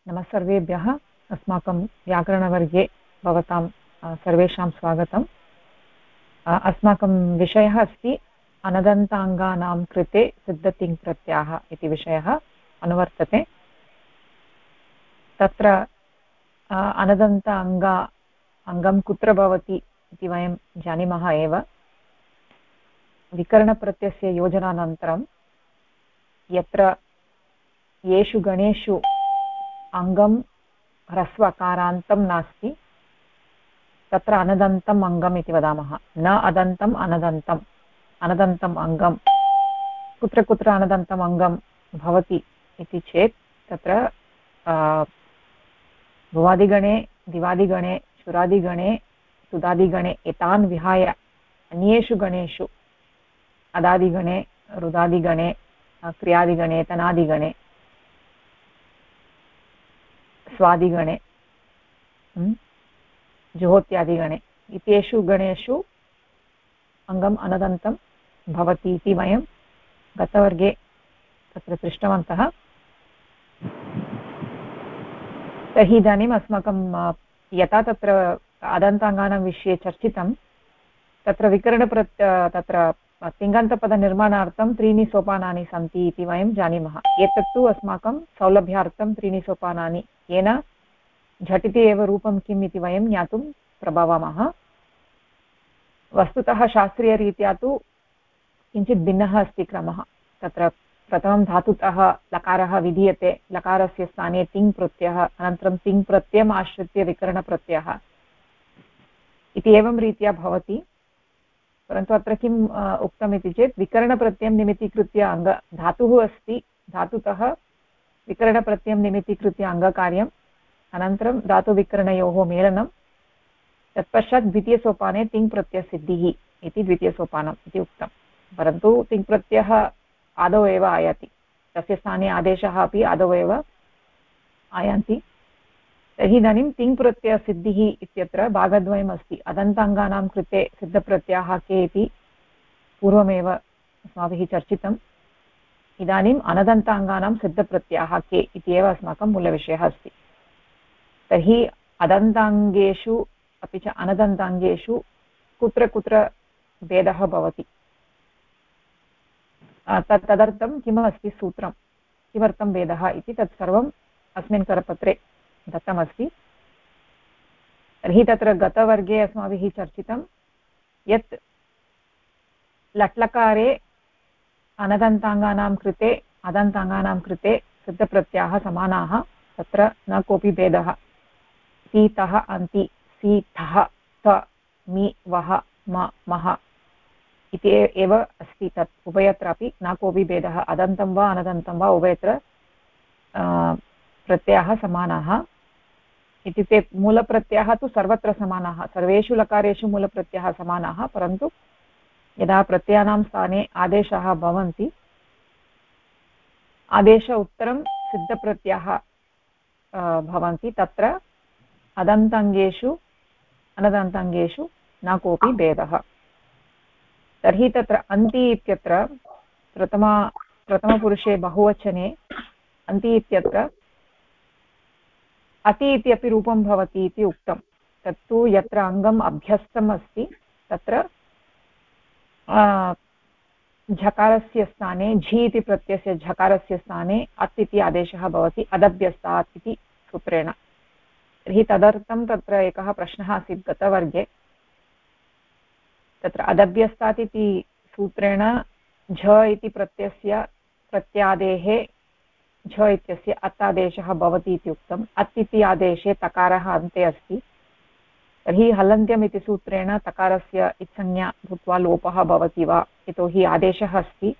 नमः सर्वेभ्यः। अस्माकं व्याकरणवर्गे भवतां सर्वेषां स्वागतम्। अस्माकं विषयः अस्ति अनदन्ताङ्गानां कृते सिद्धतिङ्प्रत्ययः इति विषयः अनुवर्तते। तत्र अनदन्त अङ्गं कुत्र भवति इति वयं जानीमः एव। विकरणप्रत्ययस्य योजनानन्तरं यत्र येषु गणेषु अङ्गं ह्रस्वकारान्तं नास्ति तत्र अनदन्तम् अङ्गम् इति वदामः। न अदन्तम् अनदन्तम् अनदन्तम् अङ्गं कुत्र कुत्र अनदन्तम् अङ्गं भवति इति चेत् तत्र भुवादिगणे दिवादिगणे शुरादिगणे सुदादिगणे एतान् विहाय अन्येषु गणेषु अदादिगणे रुदादिगणे क्रियादिगणे तनादिगणे स्वादिगणे जुहोत्यादिगणे इत्येषु गणेषु अङ्गम् अनदन्तं भवति इति वयं गतवर्गे तत्र दृष्टवन्तः। तर्हि इदानीम् अस्माकं यथा तत्र अदन्ताङ्गानां विषये चर्चितं तत्र तत्र तिङन्तपदनिर्माणार्थं त्रीणि सोपानानि सन्ति इति वयं जानीमः। एतत्तु अस्माकं सौलभ्यार्थं त्रीणि सोपानानि, येन झटिति एव रूपं किम् इति वयं ज्ञातुं प्रभवामः। वस्तुतः शास्त्रीयरीत्या तु किञ्चित् भिन्नः अस्ति क्रमः। तत्र प्रथमं धातुतः लकारः विधीयते, लकारस्य स्थाने तिङ् प्रत्ययः, अनन्तरं तिङ् प्रत्ययम् आश्रित्य विकरणप्रत्ययः इति एवं रीत्या भवति। परन्तु अत्र किम् उक्तम् इति चेत् विकरणप्रत्ययं निमित्तीकृत्य धातुः अस्ति, धातुतः विकरणप्रत्ययं निमित्तीकृत्य अङ्गकार्यम्, अनन्तरं धातुविकरणयोः मेलनं, तत्पश्चात् द्वितीयसोपाने तिङ्प्रत्ययसिद्धिः इति द्वितीयसोपानम् इति उक्तं। परन्तु तिङ्प्रत्ययः आदौ एव आयाति, तस्य स्थाने आदेशः अपि आदौ एव आयान्ति। तर्हि इदानीं तिङ्प्रत्ययसिद्धिः इत्यत्र भागद्वयम् अस्ति। अदन्ताङ्गानां कृते सिद्धप्रत्ययाः के इति पूर्वमेव अस्माभिः चर्चितम्। इदानीम् अनदन्ताङ्गानां सिद्धप्रत्ययाः के इति एव अस्माकं मूलविषयः अस्ति। तर्हि अदन्ताङ्गेषु अपि च अनदन्ताङ्गेषु कुत्र कुत्र भेदः भवति, तदर्थं किमस्ति सूत्रं, किमर्थं भेदः इति तत्सर्वम् अस्मिन् करपत्रे दत्तमस्ति। तर्हि तत्र गतवर्गे अस्माभिः चर्चितं यत् लट्लकारे अनदन्ताङ्गानां कृते अदन्ताङ्गानां कृते सिद्धप्रत्ययाः समानाः, तत्र न कोऽपि भेदः। सीतः अन्ति, सीतः थ मि वः म मः इति एव अस्ति। तत् उभयत्रापि न कोऽपि भेदः, अदन्तं वा अनदन्तं वा उभयत्र प्रत्ययाः समानाः। इत्युक्ते मूलप्रत्ययः तु सर्वत्र समानाः, सर्वेषु लकारेषु मूलप्रत्ययाः समानाः, परन्तु यदा प्रत्ययानां स्थाने आदेशाः भवन्ति, आदेश उत्तरं सिद्धप्रत्ययाः भवन्ति, तत्र अदन्ताङ्गेषु अनदन्ताङ्गेषु न कोऽपि भेदः। तर्हि तत्र अन्ति इत्यत्र प्रथमपुरुषे बहुवचने अन्ति इत्यत्र अति इत्यपि रूपं भवति इति उक्तं। तत्तु यत्र अङ्गम् अभ्यस्तम् अस्ति तत्र झकारस्य स्थाने झि इति प्रत्ययस्य झकारस्य स्थाने अत् इति आदेशः भवति, अदभ्यस्तात् इति सूत्रेण। तर्हि तदर्थं तत्र एकः प्रश्नः आसीत् गतवर्गे। तत्र अदभ्यस्तात् इति सूत्रेण झ इति प्रत्ययस्य प्रत्यादेः झ इत्यस्य अत् आदेशः भवति इति उक्तम्। अत् इति आदेशे तकारः अन्ते अस्ति, तर्हि हलन्त्यम् इति सूत्रेण तकारस्य इत्संज्ञा भूत्वा लोपः भवति वा, यतोहि आदेशः अस्ति।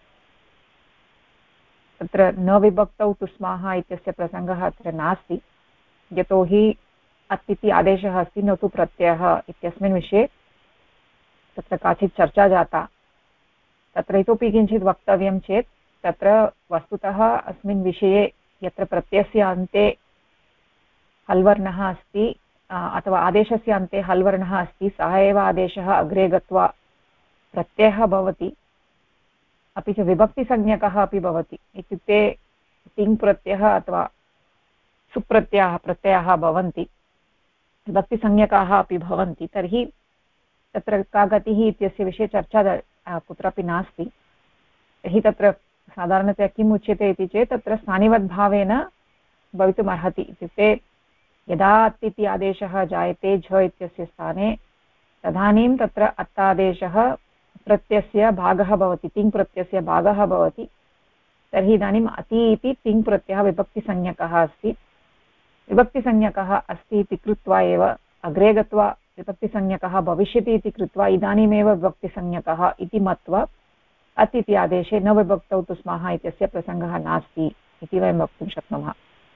तत्र न विभक्तौ तुस्माः इत्यस्य प्रसङ्गः अत्र नास्ति, यतोहि अत् इति आदेशः अस्ति, न तु प्रत्ययः इत्यस्मिन् विषये तत्र काचित् चर्चा जाता। तत्र इतोपि किञ्चित् वक्तव्यं चेत् तत्र वस्तुतः अस्मिन् विषये यत्र प्रत्ययस्य अन्ते हल्वर्णः अस्ति अथवा आदेशस्य अन्ते हल्वर्णः अस्ति, सः एव आदेशः अग्रे गत्वा प्रत्ययः भवति, अपि च विभक्तिसंज्ञकः अपि भवति। इत्युक्ते तिङ् प्रत्ययः अथवा प्रत्ययाः भवन्ति, विभक्तिसंज्ञकाः अपि भवन्ति, तर्हि तत्र का गतिः इत्यस्य विषये चर्चा कुत्रापि नास्ति। तर्हि तत्र साधारणतया किम् उच्यते इति चेत् तत्र स्थानिवद्भावेन भवितुमर्हति। इत्युक्ते यदा अत् इति आदेशः जायते झ इत्यस्य स्थाने, तदानीं तत्र अत्तादेशः प्रत्ययस्य भागः भवति, तिङ् प्रत्ययस्य भागः भवति। तर्हि इदानीम् अति इति तिङ् प्रत्ययः विभक्तिसंज्ञकः अस्ति। विभक्तिसंज्ञकः अस्ति इति कृत्वा एव अग्रे गत्वा विभक्तिसंज्ञकः भविष्यति इति कृत्वा इदानीमेव विभक्तिसंज्ञकः इति मत्वा अत् इति आदेशे न विभक्तौ तु स्मः इत्यस्य प्रसङ्गः नास्ति इति वयं वक्तुं शक्नुमः।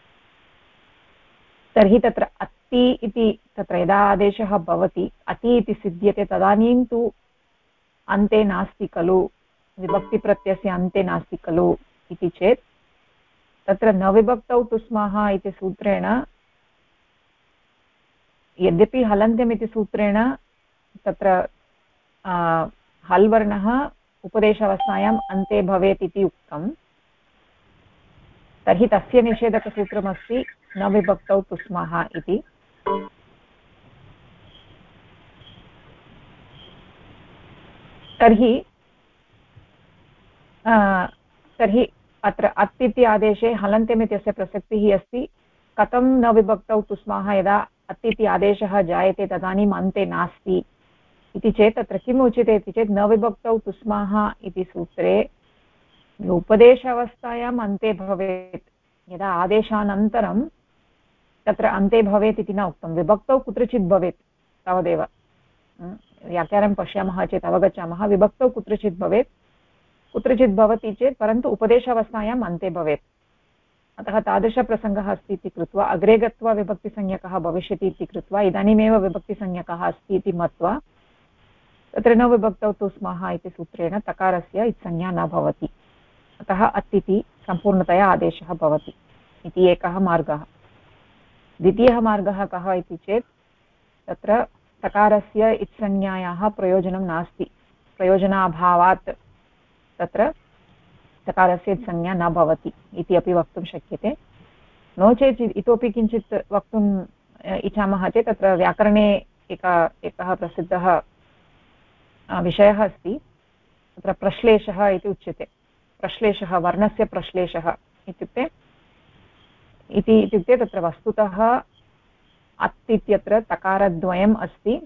तर्हि तत्र अति इति तत्र यदा आदेशः भवति अति इति सिद्ध्यते तदानीं तु अन्ते नास्ति खलु, विभक्तिप्रत्ययस्य अन्ते नास्ति खलु इति चेत् तत्र न विभक्तौ तु स्मः इति सूत्रेण, यद्यपि हलन्त्यम् इति सूत्रेण तत्र हल् वर्णः उपदेशावस्थायाम् अन्ते भवेत् इति उक्तं, तर्हि तस्य निषेधकसूत्रमस्ति न विभक्तौ तु स्मः इति। तर्हि अत्र अत् इति आदेशे हलन्त्यम् इत्यस्य प्रसक्तिः अस्ति। कथं न विभक्तौ तु स्मः, यदा अत् इति आदेशः जायते तदानीम् अन्ते नास्ति इति चेत् तत्र किम् उच्यते इति चेत् न विभक्तौ तु स्मः इति सूत्रे उपदेशावस्थायाम् अन्ते भवेत्, यदा आदेशानन्तरं तत्र अन्ते भवेत् इति न उक्तं, विभक्तौ कुत्रचित् भवेत् तावदेव। व्याख्यानं पश्यामः चेत् अवगच्छामः, विभक्तौ कुत्रचित् भवेत्, कुत्रचित् भवति चेत् परन्तु उपदेशावस्थायाम् अन्ते भवेत्। अतः तादृशप्रसङ्गः अस्ति इति कृत्वा अग्रे गत्वा विभक्तिसंज्ञकः भविष्यति इति कृत्वा इदानीमेव विभक्तिसंज्ञकः अस्ति इति मत्वा तत्र न विभक्तौ तु स्मः इति सूत्रेण तकारस्य इत्संज्ञा न भवति। अतः अत् इति सम्पूर्णतया आदेशः भवति इति एकः मार्गः। द्वितीयः मार्गः कः इति चेत् तत्र तकारस्य इत्संज्ञायाः प्रयोजनं नास्ति, प्रयोजनाभावात् तत्र तकारस्य संज्ञा न भवति इति अपि वक्तुं शक्यते। नो चेत् इतोपि किञ्चित् वक्तुम् इच्छामः चेत् तत्र व्याकरणे एकः प्रसिद्धः विषयः अस्ति, तत्र प्रश्लेषः इति उच्यते। प्रश्लेषः, वर्णस्य प्रश्लेषः इत्युक्ते तत्र वस्तुतः अत् इत्यत्र तकारद्वयम् अस्ति,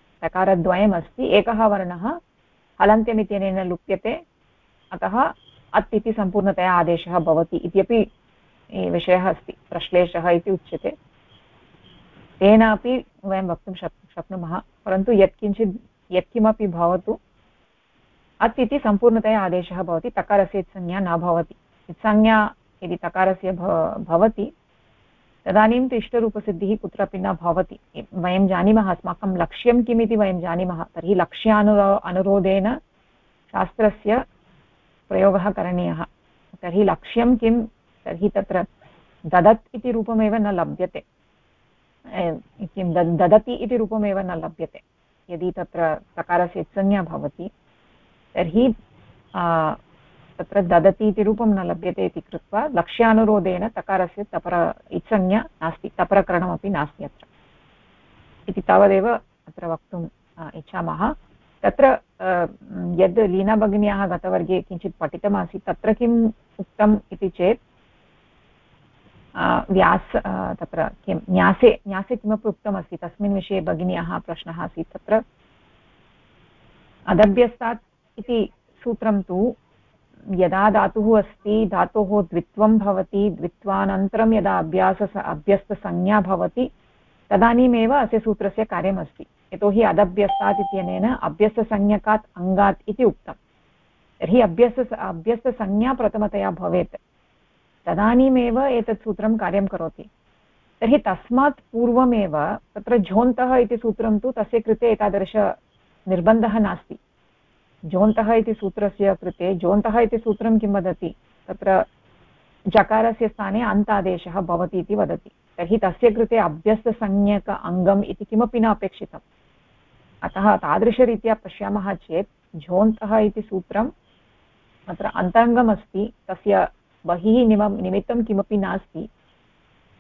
एकः वर्णः हलन्त्यमित्यनेन लुप्यते, अतः अत् इति सम्पूर्णतया आदेशः भवति इत्यपि विषयः अस्ति, प्रश्लेषः इति उच्यते। तेनापि वयं वक्तुं शक्नुमः, परन्तु यत्किमपि भवतु अत् इति सम्पूर्णतया आदेशः भवति, तकारस्य इत्संज्ञा न भवति। इत्संज्ञा यदि तकारस्य भवति तदानीं तु इष्टरूपसिद्धिः कुत्रापि न भवति। वयं जानीमः अस्माकं लक्ष्यं किम् इति वयं जानीमः, तर्हि लक्ष्यानुरोधेन शास्त्रस्य प्रयोगः करणीयः। तर्हि लक्ष्यं किं, तर्हि तत्र ददत् इति रूपमेव न लभ्यते, किं ददति इति रूपमेव न लभ्यते। यदि तत्र तकारस्य इत्संज्ञा भवति तर्हि तत्र ददति इति रूपं न लभ्यते इति कृत्वा लक्ष्यानुरोधेन तकारस्य इत्संज्ञा नास्ति, तप्रकरणमपि नास्ति अत्र इति तावदेव अत्र वक्तुम् इच्छामः। तत्र यद् लीना भगिन्याः गतवर्गे किञ्चित् पठितमासीत्, तत्र किम् उक्तम् इति चेत् तत्र किं न्यासे किमपि उक्तमस्ति, तस्मिन् विषये भगिन्याः प्रश्नः आसीत्। तत्र अदभ्यस्तात् इति सूत्रं तु यदा धातुः अस्ति, धातोः द्वित्वं भवति, द्वित्वानन्तरं यदा अभ्यस्तसंज्ञा भवति तदानीमेव अस्य सूत्रस्य कार्यमस्ति। यतोहि अदभ्यस्तात् इत्यनेन अभ्यस्तसंज्ञकात् अङ्गात् इति उक्तं, तर्हि अभ्यस्तसंज्ञा प्रथमतया भवेत्, तदानीमेव एतत् सूत्रं कार्यं करोति। तर्हि तस्मात् पूर्वमेव तत्र झोन्तः इति सूत्रं तु तस्य कृते एतादृशनिर्बन्धः नास्ति। झोन्तः इति सूत्रस्य कृते झोन्तः इति सूत्रं किं वदति, तत्र जकारस्य स्थाने अन्तादेशः भवति इति वदति। तर्हि तस्य कृते अभ्यस्तसंज्ञक अङ्गम् इति किमपि न अपेक्षितम्। अतः तादृशरीत्या पश्यामः चेत् झोन्तः इति सूत्रम् अत्र अन्तरङ्गम् अस्ति, तस्य बहिः निमित्तं किमपि नास्ति,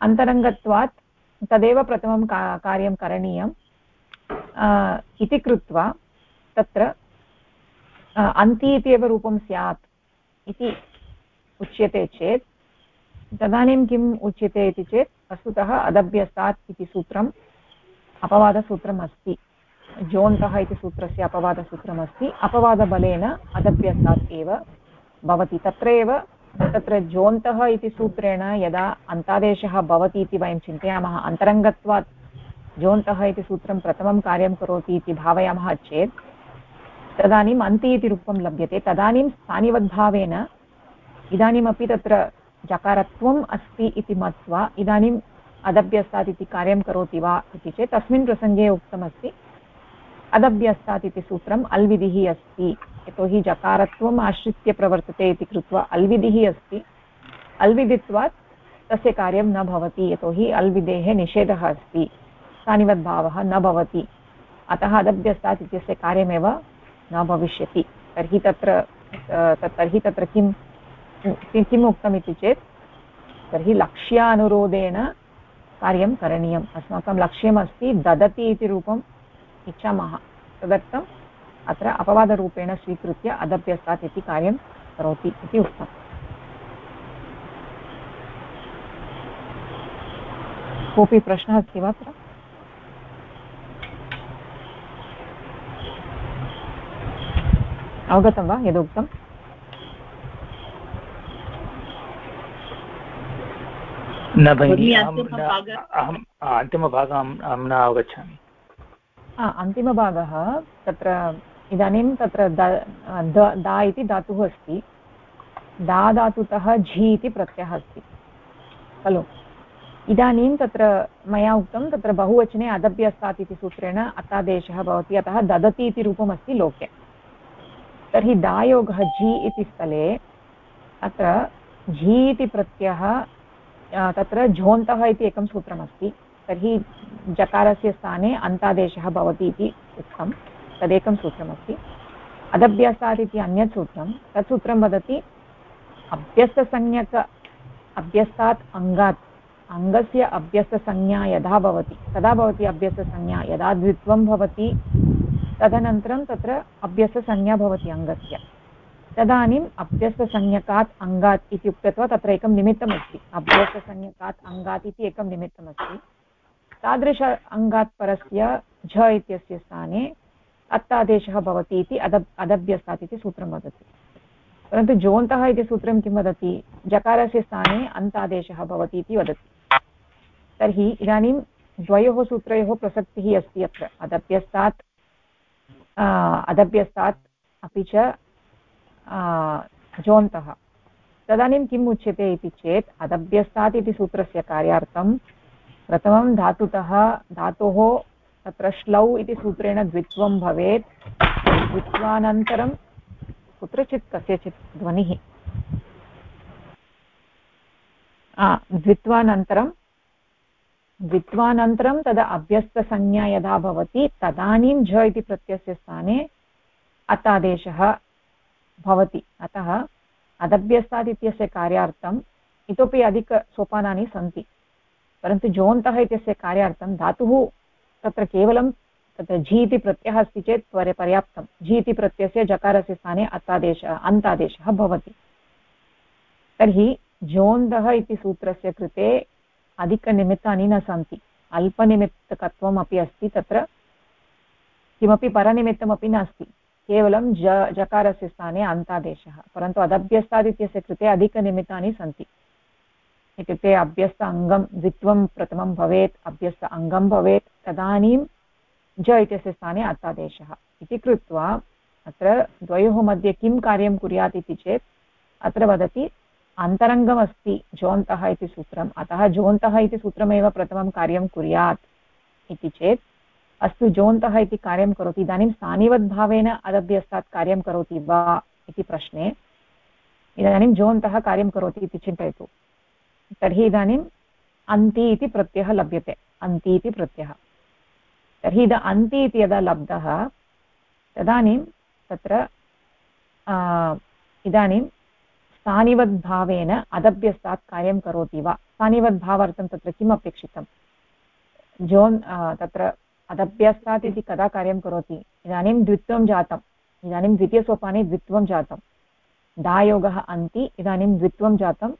अन्तरङ्गत्वात् तदेव प्रथमं कार्यं करणीयम् इति कृत्वा तत्र अन्ति इति एव रूपं स्यात् इति उच्यते चेत् तदानीं किम् उच्यते इति चेत् वस्तुतः अदभ्यस्तात् इति सूत्रम् अपवादसूत्रम् अस्ति। जोन्तः इति सूत्रस्य अपवादसूत्रमस्ति। अपवादबलेन अदभ्यस्तात् एव भवति। तत्र जोन्तः इति सूत्रेण यदा अन्तादेशः भवति इति वयं चिन्तयामः, अन्तरङ्गत्वात् जोन्तः इति सूत्रं प्रथमं कार्यं करोति इति भावयामः चेत् तदानीम् अन्ति इति रूपं लभ्यते। तदानीं स्थानिवद्भावेन इदानीमपि तत्र जकारत्वम् अस्ति इति मत्वा इदानीम् अदभ्यस्तात् इति कार्यं करोति वा इति चेत् तस्मिन् प्रसङ्गे उक्तमस्ति अदभ्यस्तात् इति सूत्रम् अल्विधिः अस्ति। यतोहि जकारत्वम् आश्रित्य प्रवर्तते इति कृत्वा अल्विधिः अस्ति। अल्विधित्वात् तस्य कार्यं न भवति, यतोहि अल्विधेः निषेधः अस्ति, स्थानिवद्भावः न भवति। अतः अदभ्यस्तात् इत्यस्य कार्यमेव न भविष्यति। तर्हि तत्र किम् उक्तमिति चेत् तर्हि लक्ष्यानुरोधेन कार्यं करणीयम्। अस्माकं लक्ष्यमस्ति ददति इति रूपम् इच्छामः, तदर्थम् अत्र अपवादरूपेण स्वीकृत्य अदभ्यस्तात् इति कार्यं करोति इति उक्तम्। कोऽपि प्रश्नः अस्ति वा अत्र? अवगतं वा यदुक्तम्? न भगिनि, अहम् अन्तिमभागम् अहं न अवगच्छामि। अन्तिमभागः तत्र इदानीं तत्र दा इति धातुः अस्ति। दा धातुतः झि इति प्रत्ययः अस्ति खलु। इदानीं तत्र मया उक्तं तत्र बहुवचने अदभ्यस्तात् इति सूत्रेण अतादेशः भवति, अतः ददति इति रूपमस्ति लोके। तर्हि दायोगः झि इति स्थले अत्र झि इति प्रत्ययः तत्र झोन्तः इति एकं सूत्रमस्ति। तर्हि जकारस्य स्थाने अन्तादेशः भवति इति उक्तं, तदेकं सूत्रमस्ति। अदभ्यस्तात् इति अन्यत् सूत्रं, तत् सूत्रं वदति अभ्यस्तात् अङ्गात्, अङ्गस्य अभ्यस्तसंज्ञा यदा भवति तदा भवति अभ्यस्तसंज्ञा। यदा द्वित्वं भवति तदनन्तरं तत्र अभ्यस्तसंज्ञा भवति अङ्गस्य, तदानीम् अभ्यस्तसंज्ञकात् अङ्गात् इति उक्त्वा तत्र एकं निमित्तमस्ति। अभ्यस्तसंज्ञकात् अङ्गात् इति एकं निमित्तमस्ति। तादृश अङ्गात् परस्य झ इत्यस्य स्थाने अत्तादेशः भवति इति अदभ्यस्तात् इति सूत्रं वदति। परन्तु जोन्तः इति सूत्रं किं वदति? जकारस्य स्थाने अन्तादेशः भवति इति वदति। तर्हि इदानीं द्वयोः सूत्रयोः प्रसक्तिः अस्ति अत्र, अदभ्यस्तात् अपि च जोन्तः। तदानीं किम् उच्यते इति चेत् अदभ्यस्तात् इति सूत्रस्य कार्यार्थं प्रथमं धातोः तत्र श्लौ इति सूत्रेण द्वित्वं भवेत्। द्वित्वानन्तरं कुत्रचित् कस्यचित् ध्वनिः, द्वित्वानन्तरं तदा अभ्यस्तसंज्ञा यदा भवति तदानीं झ इति प्रत्ययस्य स्थाने अतादेशः भवति। अतः अदभ्यस्तात् इत्यस्य कार्यार्थम् इतोपि अधिकसोपानानि सन्ति, परन्तु जोन्तः इत्यस्य कार्यार्थं धातुः तत्र केवलं तत्र झि इति प्रत्ययः अस्ति चेत् पर्याप्तं। झि इति प्रत्ययस्य जकारस्य स्थाने अन्तादेशः भवति। तर्हि जोन्तः इति सूत्रस्य कृते अधिकनिमित्तानि न सन्ति, अल्पनिमित्तकत्वम् अपि अस्ति। तत्र किमपि परनिमित्तमपि नास्ति, केवलं जकारस्य स्थाने अन्तादेशः। परन्तु अदभ्यस्तात् इत्यस्य कृते अधिकनिमित्तानि सन्ति। इत्युक्ते अभ्यस्त अङ्गं द्वित्वं प्रथमं भवेत्, अभ्यस्त अङ्गं भवेत्, तदानीं ज इत्यस्य स्थाने अत्तादेशः इति कृत्वा अत्र द्वयोः मध्ये किं कार्यं कुर्यात् इति चेत् अत्र वदति अन्तरङ्गमस्ति जोन्तः इति सूत्रम्, अतः जोन्तः इति सूत्रमेव प्रथमं कार्यं कुर्यात् इति चेत् अस्तु जोन्तः इति कार्यं करोति। इदानीं स्थानिवद्भावेन अदभ्यस्तात् कार्यं करोति वा इति प्रश्ने इदानीं जोन्तः कार्यं करोति इति चिन्तयतु। तर्हि इदानीम् अन्ति इति प्रत्ययः लभ्यते, अन्ति इति प्रत्ययः। तर्हि अन्ति इति यदा लब्धः तदानीं तत्र इदानीं स्थानिवद्भावेन अदभ्यस्तात् कार्यं करोति वा? स्थानिवद्भावार्थं तत्र किम् अपेक्षितं? जोन् तत्र अदभ्यस्तात् इति कदा कार्यं करोति? इदानीं द्वित्वं जातम्, इदानीं द्वितीयसोपाने द्वित्वं जातं, दायोगः अन्ति, इदानीं द्वित्वं जातं,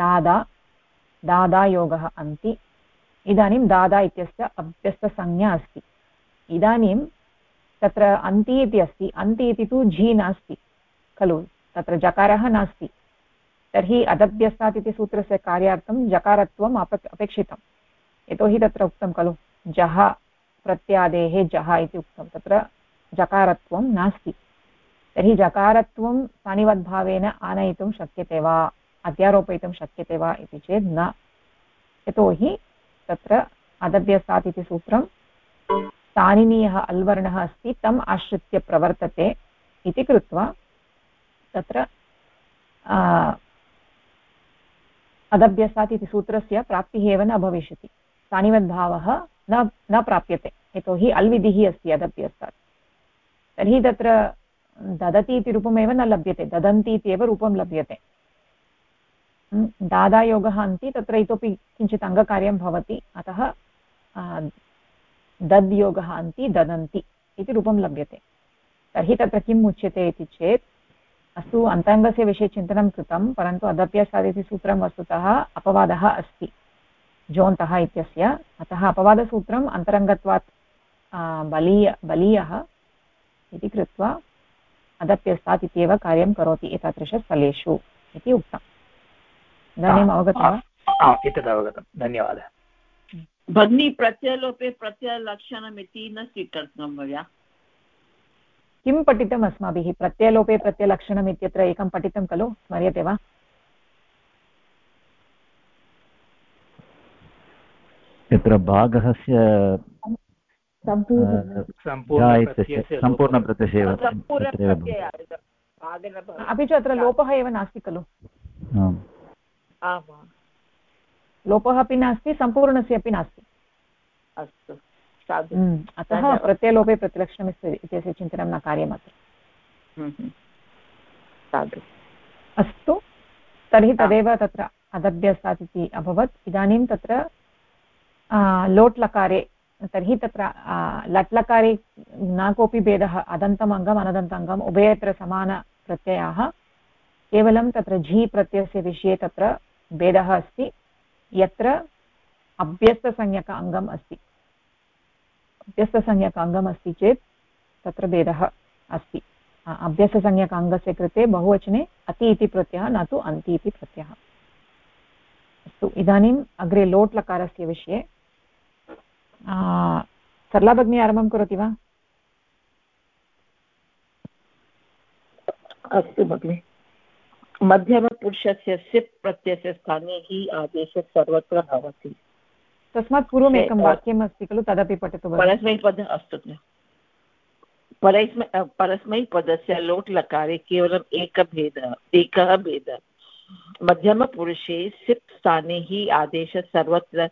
दादायोगः अन्ति, इदानीं दादा इत्यस्य अभ्यस्तसंज्ञा अस्ति। इदानीं तत्र अन्ति इति अस्ति, अन्ति इति तु झि नास्ति खलु, तत्र जकारः नास्ति, तर्हि अदभ्यस्तात् इति सूत्रस्य कार्यार्थं जकारत्वम् अपेक्षितं। यतोहि तत्र उक्तं खलु जः प्रत्यादेः जः इति उक्तं, तत्र जकारत्वं नास्ति। तर्हि जकारत्वं स्थानिवद्भावेन आनयितुं शक्यते वा, अध्यारोपयितुं शक्यते वा इति चेत् न, यतोहि तत्र अदभ्यस्तात् इति सूत्रं स्थानिनीयः अल्वर्णः अस्ति, तम् आश्रित्य प्रवर्तते इति कृत्वा तत्र अदभ्यस्तात् इति सूत्रस्य प्राप्तिः एव न भविष्यति, स्थानिवद्भावः न प्राप्यते, यतोहि अल्विधिः अस्ति अदभ्यस्तात्। तर्हि तत्र ददति इति रूपमेव न लभ्यते, ददन्ति इत्येव रूपं लभ्यते। दादायोगः अन्ति, तत्र इतोपि किञ्चित् अङ्गकार्यं भवति, अतः दद्योगः अन्ति, ददन्ति इति रूपं लभ्यते। तर्हि तत्र किम् उच्यते इति चेत्, अस्तु अन्ताङ्गस्य विषये चिन्तनं कृतं, परन्तु अदभ्यस्तात् इति सूत्रं वस्तुतः अपवादः अस्ति जोन्तः इत्यस्य, अतः अपवादसूत्रम् अन्तरङ्गत्वात् बलीयः इति कृत्वा अदभ्यस्तात् इत्येव कार्यं करोति एतादृशस्थलेषु इति उक्तम्। इदानीम् अवगतं वा? एतद् अवगतं, धन्यवादः भगिनी। प्रत्ययलोपे प्रत्ययलक्षणम् इति न स्वीकर्तव्यं मया। किं पठितम् अस्माभिः? प्रत्ययलोपे प्रत्ययलक्षणम् इत्यत्र एकं पठितं खलु, स्मर्यते वा? यत्र भागस्य सम्पूर्णप्रत्ययस्य अपि च अत्र लोपः एव नास्ति खलु, लोपः अपि नास्ति, सम्पूर्णस्य अपि नास्ति। अस्तु, अतः प्रत्ययलोपे प्रतिलक्षणम् इत्यस्य चिन्तनं न कार्यमत्र। अस्तु, तर्हि तदेव तत्र अदभ्यस्तात् इति अभवत्। इदानीं तत्र लोट् लकारे, तर्हि तत्र लट् लकारे न कोऽपि भेदः, अदन्तम् अङ्गम् अनदन्ताङ्गम् उभयत्र समानप्रत्ययाः, केवलं तत्र झि प्रत्ययस्य विषये तत्र भेदः अस्ति, यत्र अभ्यस्तसंज्ञक अङ्गम् अस्ति। अभ्यस्तसंज्ञक अङ्गम् अस्ति चेत् तत्र भेदः अस्ति। अभ्यस्तसंज्ञक अङ्गस्य कृते बहुवचने अति इति प्रत्ययः, न तु अन्ति इति प्रत्ययः। अस्तु, इदानीम् अग्रे लोट् लकारस्य विषये सरला भगिनी आरम्भं करोति वा? अस्तु भगिनि। मध्यमपुरुषस्य सिप् प्रत्ययस्य स्थाने हि आदेशः सर्वत्र भवति। तस्मात् पूर्वम् एकं वाक्यम् अस्ति खलु, तदपि पठतु। परस्मैपदम् अस्तु, परस्मैपदस्य लोट् लकारे केवलम् एकः भेदः। मध्यमपुरुषे सिप् स्थाने हि आदेशः सर्वत्र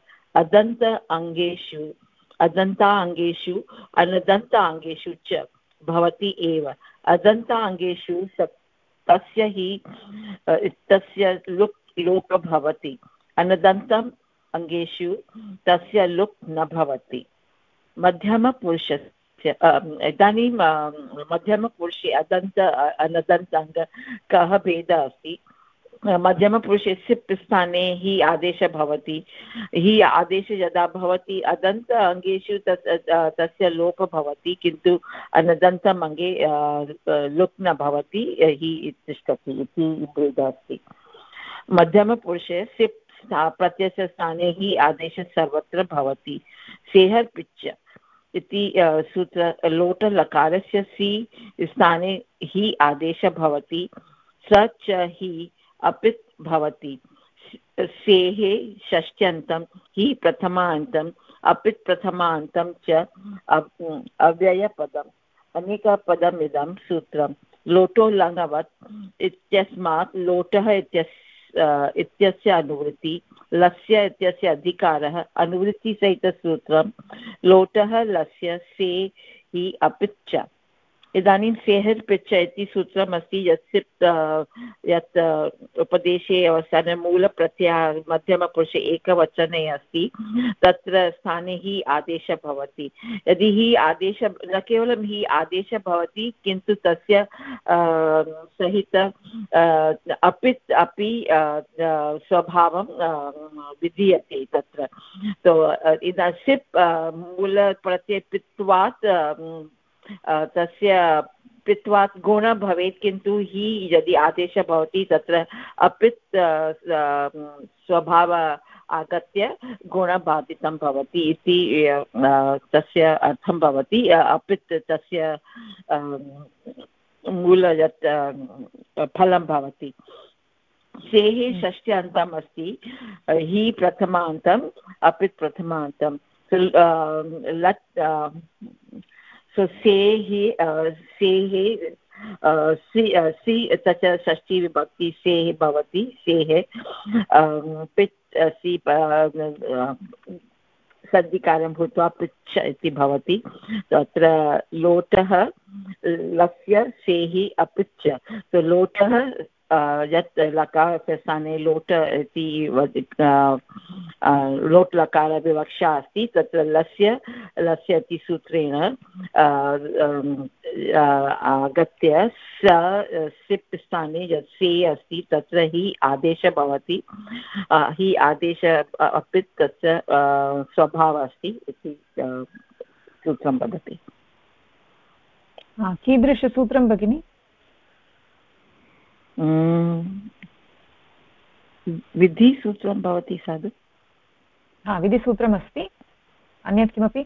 अदन्ताङ्गेषु अनदन्ताङ्गेषु च भवति एव। अदन्ताङ्गेषु तस्य हि तस्य लोपः भवति, अनदन्तम् अङ्गेषु तस्य लुक् न भवति। मध्यमपुरुषस्य इदानीं मध्यमपुरुषे अदन्त अनदन्ताङ्ग कः भेदः अस्ति? मध्यमपुरुषे सिप् स्थाने हि आदेशः भवति, हि आदेशः यदा भवति अदन्त अङ्गेषु तस्य लोपः भवति, किन्तु अनदन्तम् अङ्गे लुक् न भवति, हि तिष्ठति इति भेदः अस्ति। मध्यमपुरुषे सिप् प्रत्ययस्य स्थाने हि आदेशः सर्वत्र भवति। सेहर् पिच्च इति सूत्र लोट लकारस्य सि स्थाने हि आदेशः भवति, स च हि अपित् भवति। सेः षष्ट्यन्तं हि प्रथमान्तं, अपित् प्रथमान्तं च अव्ययपदम्। अनेकपदम् इदं सूत्रं लोटो लङ्घवत् इत्यस्मात् लोटः इत्यस्य अनुवृत्ति, लस्य इत्यस्य अधिकारः, अनुवृत्तिसहितसूत्रं लोटः लस्य से हि अपित् च। इदानीं सेहर् पिच्च इति सूत्रमस्ति यत् उपदेशे अवसाने मूलप्रत्ययः मध्यमपुरुषे एकवचने अस्ति तत्र स्थाने हि आदेशः भवति। यदि हि आदेशः न केवलं हि आदेशः भवति किन्तु तस्य सहित अपित् अपि स्वभावं विधीयते तत्र। तो इदा सिप् मूलप्रत्ययपित्वात् तस्य पित्वात् गुणः भवेत् किन्तु हि यदि आदेशः भवति तत्र अपित् स्वभाव आगत्य गुणबाधितं भवति इति तस्य अर्थं भवति। अपित् तस्य मूल यत् फलं भवति। सेः षष्ट्यन्तम् अस्ति, हि प्रथमान्तम् अपित् प्रथमान्तम्। लट् so सेः सि तत्र षष्ठी विभक्ति सेः भवति। सेः पित् सि सन्धिकारं भूत्वा पिच्छ इति भवति। तत्र लोटः लस्य सेः अपिच्छ। तो लोटः यत् लकारस्य स्थाने लोट इति लोट् लकार विवक्षा अस्ति तत्र लस्य इति सूत्रेण आगत्य सिप् स्थाने यत् से अस्ति तत्र हि आदेशः भवति। हि आदेशः अपि तस्य स्वभावः अस्ति इति सूत्रं वदति। कीदृशसूत्रं भगिनि? विधिसूत्रं भवति साधु। विधिसूत्रमस्ति। अन्यत् किमपि?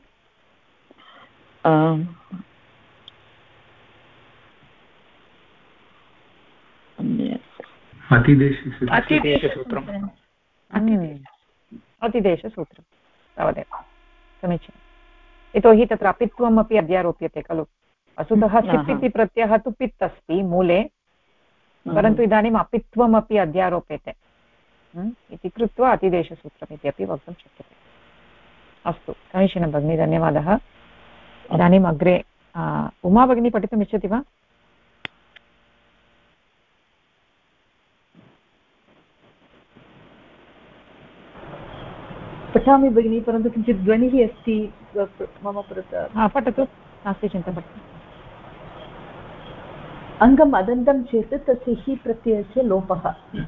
अतिदेशसूत्रं तावदेव समीचीनम्। यतोहि तत्र अपित्वम् अपि अध्यारोप्यते खलु। वस्तुतः सिप् इति प्रत्ययः तु पित् अस्ति मूले, परन्तु इदानीम् अपित्वमपि अध्यारोप्यते इति कृत्वा अतिदेशसूत्रम् इति अपि वक्तुं शक्यते। अस्तु समीचीनं भगिनी, धन्यवादः। इदानीम् अग्रे उमा भगिनी पठितुम् इच्छति वा? पठामि भगिनी, परन्तु किञ्चित् ध्वनिः अस्ति मम पुरतः। पठतु, नास्ति चिन्ता, पठतु। अङ्गम् अदन्तं चेत् तस्य हि प्रत्ययस्य लोपः।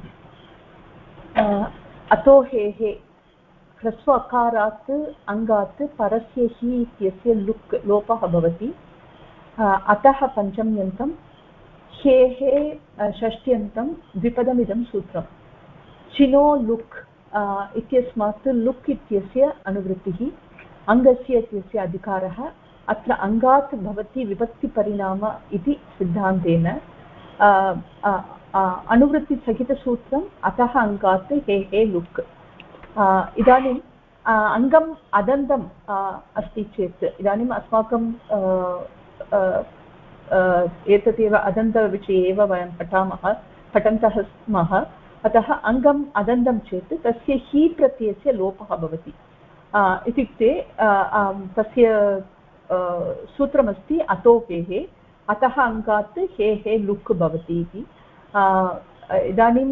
अतो हेः ह्रस्व अकारात् अङ्गात् परस्य हि इत्यस्य लोपः भवति। अतः पञ्चम्यन्तं, हेः षष्ट्यन्तं, द्विपदमिदं सूत्रं। चिनो लुक् इत्यस्मात् लुक् इत्यस्य अनुवृत्तिः, अङ्गस्य इत्यस्य अधिकारः। अत्र अङ्गात् भवति विभक्तिपरिणाम इति सिद्धान्तेन। अनुवृत्तिसहितसूत्रम् अतः अङ्गात् हे हे लुक्। इदानीम् अङ्गम् अदन्तम् अस्ति चेत्, इदानीम् अस्माकं एतदेव अदन्तविषये एव वयं पठन्तः स्मः। अतः अङ्गम् अदन्तं चेत् तस्य हि प्रत्ययस्य लोपः भवति। इत्युक्ते तस्य सूत्रमस्ति अतो हेः, अतः अङ्गात् हे हे लुक् भवति इति। इदानीं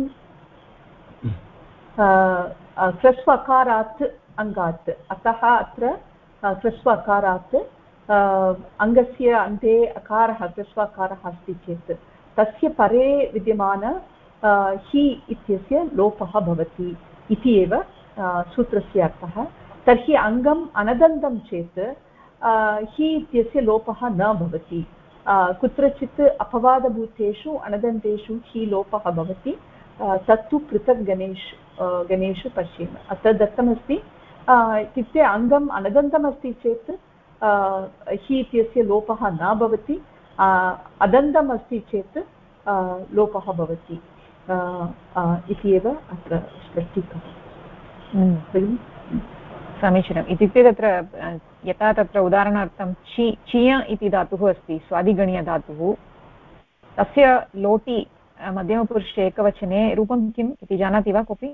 ह्रस्व अकारात् अङ्गात्, अतः अत्र ह्रस्व अकारात् अङ्गस्य अन्ते अकारः ह्रस्व अकारः अस्ति चेत् तस्य परे विद्यमान हि इत्यस्य लोपः भवति इति एव सूत्रस्य अर्थः। तर्हि अङ्गम् अनदन्तं चेत् हि इत्यस्य लोपः न भवति। कुत्रचित् अपवादभूतेषु अनदन्तेषु हि लोपः भवति, तत्तु पृथक् गणेषु पश्येम। अत्र दत्तमस्ति इत्युक्ते अङ्गम् अनदन्तमस्ति चेत् हि इत्यस्य लोपः न भवति, अदन्तम् अस्ति चेत् लोपः भवति इति एव अत्र स्पष्टीकरणं। समीचीनम्। इत्युक्ते तत्र यथा तत्र उदाहरणार्थं चिय इति धातुः अस्ति, स्वादिगणीयधातुः, तस्य लोटि मध्यमपुरुषे एकवचने रूपं किम् इति जानाति वा कोऽपि?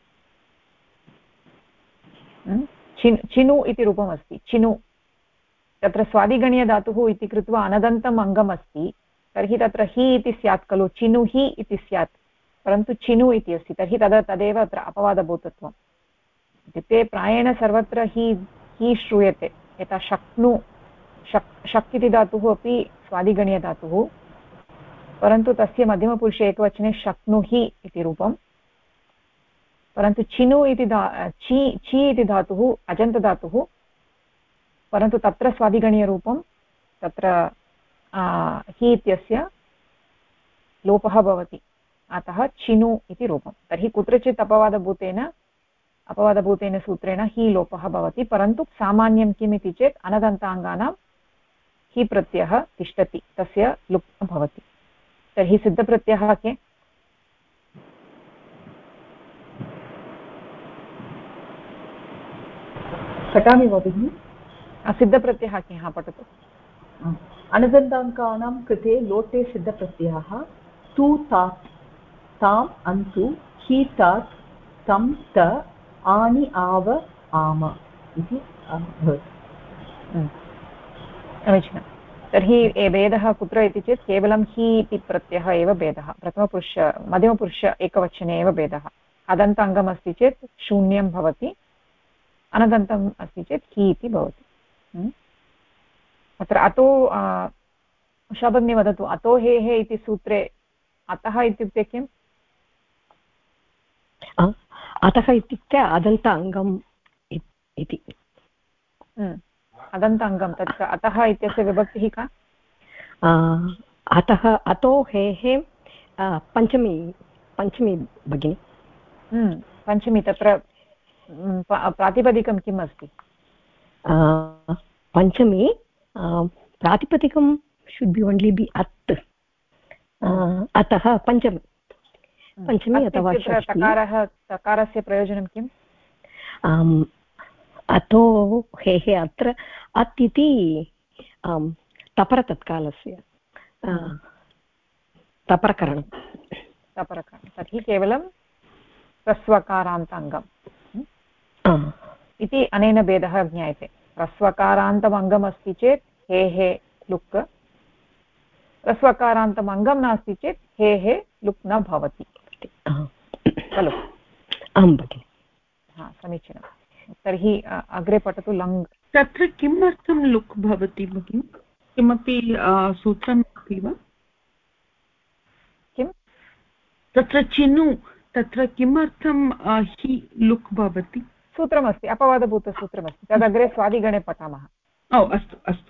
चिनु इति रूपमस्ति। चिनु तत्र स्वादिगणीयधातुः इति कृत्वा अनदन्तम् अङ्गम् अस्ति तर्हि तत्र हि इति स्यात् खलु, चिनु हि इति स्यात्, परन्तु चिनु इति अस्ति, तर्हि तदेव अत्र अपवादभूतत्वम्। इत्युक्ते प्रायेण सर्वत्र हि श्रूयते, यथा शक्नु, शक् इति धातुः अपि स्वादिगणीयधातुः, परन्तु तस्य मध्यमपुरुषे एकवचने शक्नुहि इति रूपं, परन्तु चिनु इति छि इति धातुः अजन्तधातुः, परन्तु तत्र स्वादिगणीयरूपं तत्र हि इत्यस्य लोपः भवति, अतः चिनु इति रूपं। तर्हि कुत्रचित् अपवादभूतेन सूत्रेण हि लोपः भवति, परन्तु सामान्यं किम् इति चेत् अनदन्ताङ्गानां हि प्रत्ययः तिष्ठति, तस्य लुप् भवति। तर्हि सिद्धप्रत्ययः के? पठामि वा भगिनि? सिद्धप्रत्ययः के? हा, पठतु। अनदन्ताङ्गानां कृते लोटे सिद्धप्रत्ययः तु तात् ताम् अन्तु हि तात् तं त आनि आव आम इति भवति। समीचीनं। तर्हि भेदः कुत्र इति चेत् केवलं हि इति प्रत्ययः एव भेदः, प्रथमपुरुष मध्यमपुरुष एकवचने एव भेदः। अदन्त अङ्गम् अस्ति चेत् शून्यं भवति, अनदन्तम् अस्ति चेत् हि इति भवति। अत्र अतो शब्दं वदतु, अतो हे हे इति सूत्रे अतः इत्युक्ते किम्? अतः इत्युक्ते अदन्त अङ्गम् इति। अदन्त अङ्गं, तत्र अतः इत्यस्य विभक्तिः का? अतः अतो हे हे पञ्चमी भगिनि। पञ्चमी, तत्र प्रातिपदिकं किम् अस्ति? पञ्चमी प्रातिपदिकं शुड् बि ओन्लि बि अत्, अतः पञ्चमी अथवा तकारस्य प्रयोजनं किम्? अतो हे हे अत्र अत् इति तपरतत्कालस्य तपरकरणं। तर्हि केवलं ह्रस्वकारान्ताङ्गम् इति अनेन भेदः ज्ञायते। ह्रस्वकारान्तम् अङ्गम् अस्ति चेत् हे हे लुक्, ह्रस्वकारान्तम् अङ्गं नास्ति चेत् हे हे लुक् न भवति खलु? आं भगिनि। समीचीनं। तर्हि अग्रे पठतु। लङ्, तत्र किमर्थं लुक् भवति भगिनि? किमपि सूत्रम् अस्ति वा? किं तत्र चिनु, तत्र किमर्थं हि लुक् भवति? सूत्रमस्ति, अपवादभूतसूत्रमस्ति, तदग्रे स्वादिगणे पठामः। ओ अस्तु अस्तु।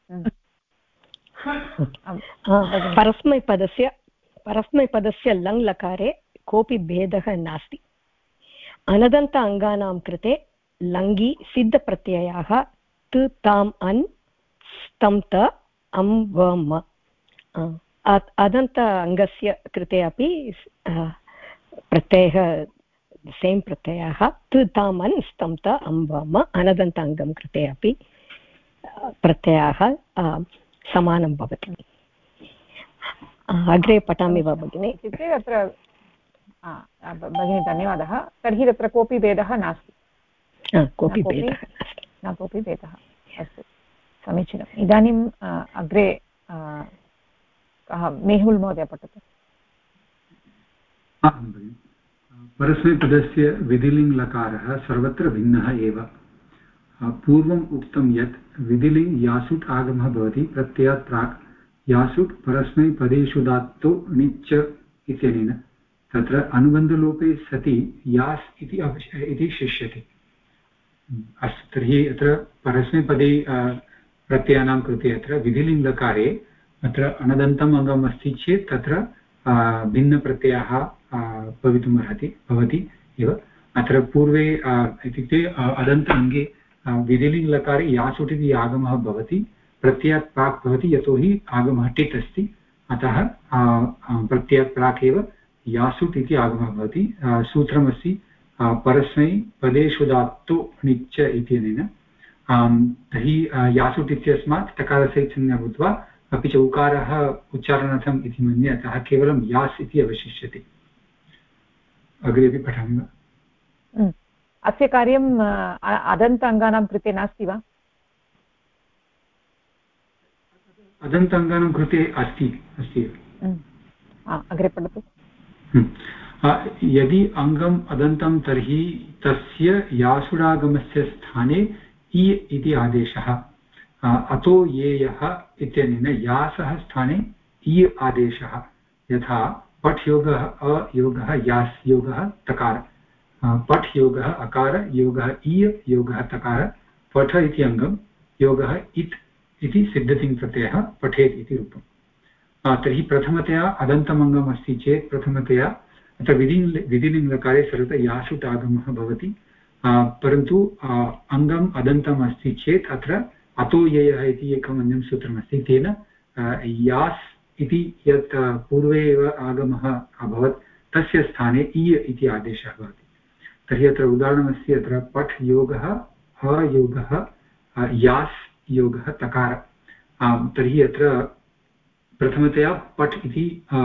परस्मैपदस्य लङ् लकारे कोऽपि भेदः नास्ति। अनदन्त अङ्गानां कृते लङ्गि सिद्धप्रत्ययाः तु ताम् अन् स्तं त अं वम। अदन्त अङ्गस्य कृते अपि प्रत्ययः सेम् प्रत्ययः तु ताम् अन् स्तं त अं वम। अनदन्त अङ्गं कृते अपि प्रत्ययः समानं भवति। अग्रे पठामि वा भगिनि? इत्युक्ते तत्र भगिनी धन्यवादः। तर्हि तत्र कोऽपि भेदः नास्ति, न कोऽपि भेदः। अस्तु, समीचीनम्। इदानीम् अग्रे कः? मेहुल् महोदय पठतु। परस्मैपदस्य विधिलिङ्लकारः सर्वत्र भिन्नः एव। पूर्वम् उक्तं यत् विधिलिङ् यासुट् आगमः भवति प्रत्ययात् प्राक्। यासुट् परस्मैपदेषु धातो णिच् इत्यनेन तत्र अनुबन्धलोपे सति यास् इति शिष्यते। अस्तु, तर्हि अत्र परस्मैपदे प्रत्ययानां कृते अत्र विधिलिङ्लकारे अत्र अनदन्तम् अङ्गम् अस्ति चेत् तत्र भिन्नप्रत्ययः भवति एव। अत्र पूर्वे इत्युक्ते अदन्त अङ्गे विधिलिङ्लकारे यासुट् इति आगमः भवति, प्रत्ययात् प्राक् भवति, यतोहि आगमः टिट् अस्ति, अतः प्रत्ययात् प्राक् एव यासुट् इति आगमः भवति। सूत्रमस्ति परस्मैपदेषु धातो णिच् इत्यनेन। तर्हि यासुट् इत्यस्मात् तकारस्य संज्ञा भूत्वा अपि च उकारः उच्चारणार्थम् इति मन्ये, अतः केवलं यास् इति अवशिष्यते। अग्रेपि पठामि वा? अस्य कार्यम् अदन्त अङ्गानां कृते नास्ति वा? अदन्ताङ्गानां कृते अस्ति अग्रे पठतु। यदि अङ्गम् अदन्तं तर्हि तस्य यासुडागमस्य स्थाने इ इति आदेशः। अतो येयः इत्यनेन यासः स्थाने इ आदेशः। यथा पठ् योगः अयोगः यास् योगः तकार, पठ् योगः अकार योगः इ योगः तकार, पठ इति अङ्गं योगः इत् इति सिद्धतिङ्प्रत्ययः पठेत् इति रूपम्। तर्हि प्रथमतया अदन्तमङ्गम् अस्ति चेत् प्रथमतया अत्र विधिलिङ्गकारे सर्वदा यासुट् आगमः भवति, परन्तु अङ्गम् अदन्तम् अस्ति चेत् अत्र अतो येयः इति एकम् अन्यं सूत्रमस्ति, तेन यास् इति यत् पूर्वे एव आगमः अभवत् तस्य स्थाने इ इति आदेशः भवति। तर्हि अत्र उदाहरणमस्ति, अत्र पठ् योगः अयोगः यास् योगः तकार। तर्हि अत्र प्रथमतया पठ् इति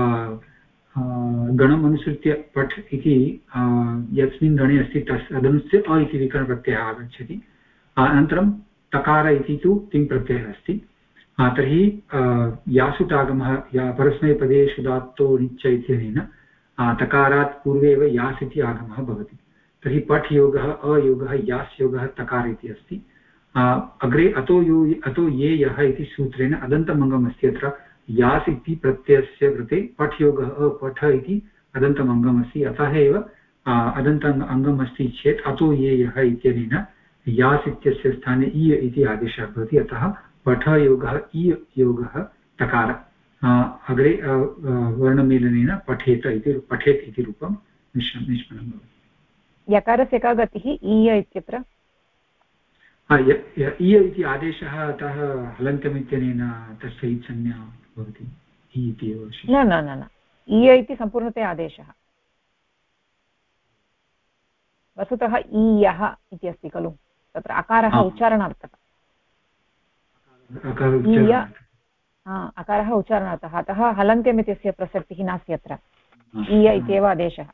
गणम् अनुसृत्य पठ् इति यस्मिन् गणे अस्ति तदनुसृत्य अ इति विकरणप्रत्ययः आगच्छति। अनन्तरं तकार इति तु तिङ्प्रत्ययः अस्ति। तर्हि यासुटागमः परस्मैपदेषु धातो निच्च इत्यनेन तकारात् पूर्वे एव यास् इति आगमः भवति। तर्हि पठ् योगः अयोगः यास् योगः तकार इति अस्ति। अग्रे अतो ये यः इति सूत्रेण अदन्तमङ्गम् अस्ति। अत्र यास् इति प्रत्ययस्य कृते पठ् योगः अपठ इति अदन्तमङ्गम् अस्ति, अतः एव अदन्त अङ्गम् अस्ति चेत् अतो ये यः इत्यनेन यास् इत्यस्य स्थाने इ इति आदेशः भवति, अतः पठ योगः इ योगः तकार। अग्रे वर्णमेलनेन पठेत् इति रूपं निष्पन्नं भवति। यकारस्य का गतिः ईय इत्यत्र? इ इति आदेशः, अतः हलन्तमित्यनेन तस्य इत्संज्ञा भवति, इ इति एव। न न न न, ईय इति सम्पूर्णतया आदेशः। वस्तुतः ईयः इति अस्ति खलु, तत्र अकारः उच्चारणार्थः। अकारः उच्चारणार्थः, अतः हलन्त्यम् इत्यस्य प्रसक्तिः नास्ति अत्र। ईय इत्येव आदेशः।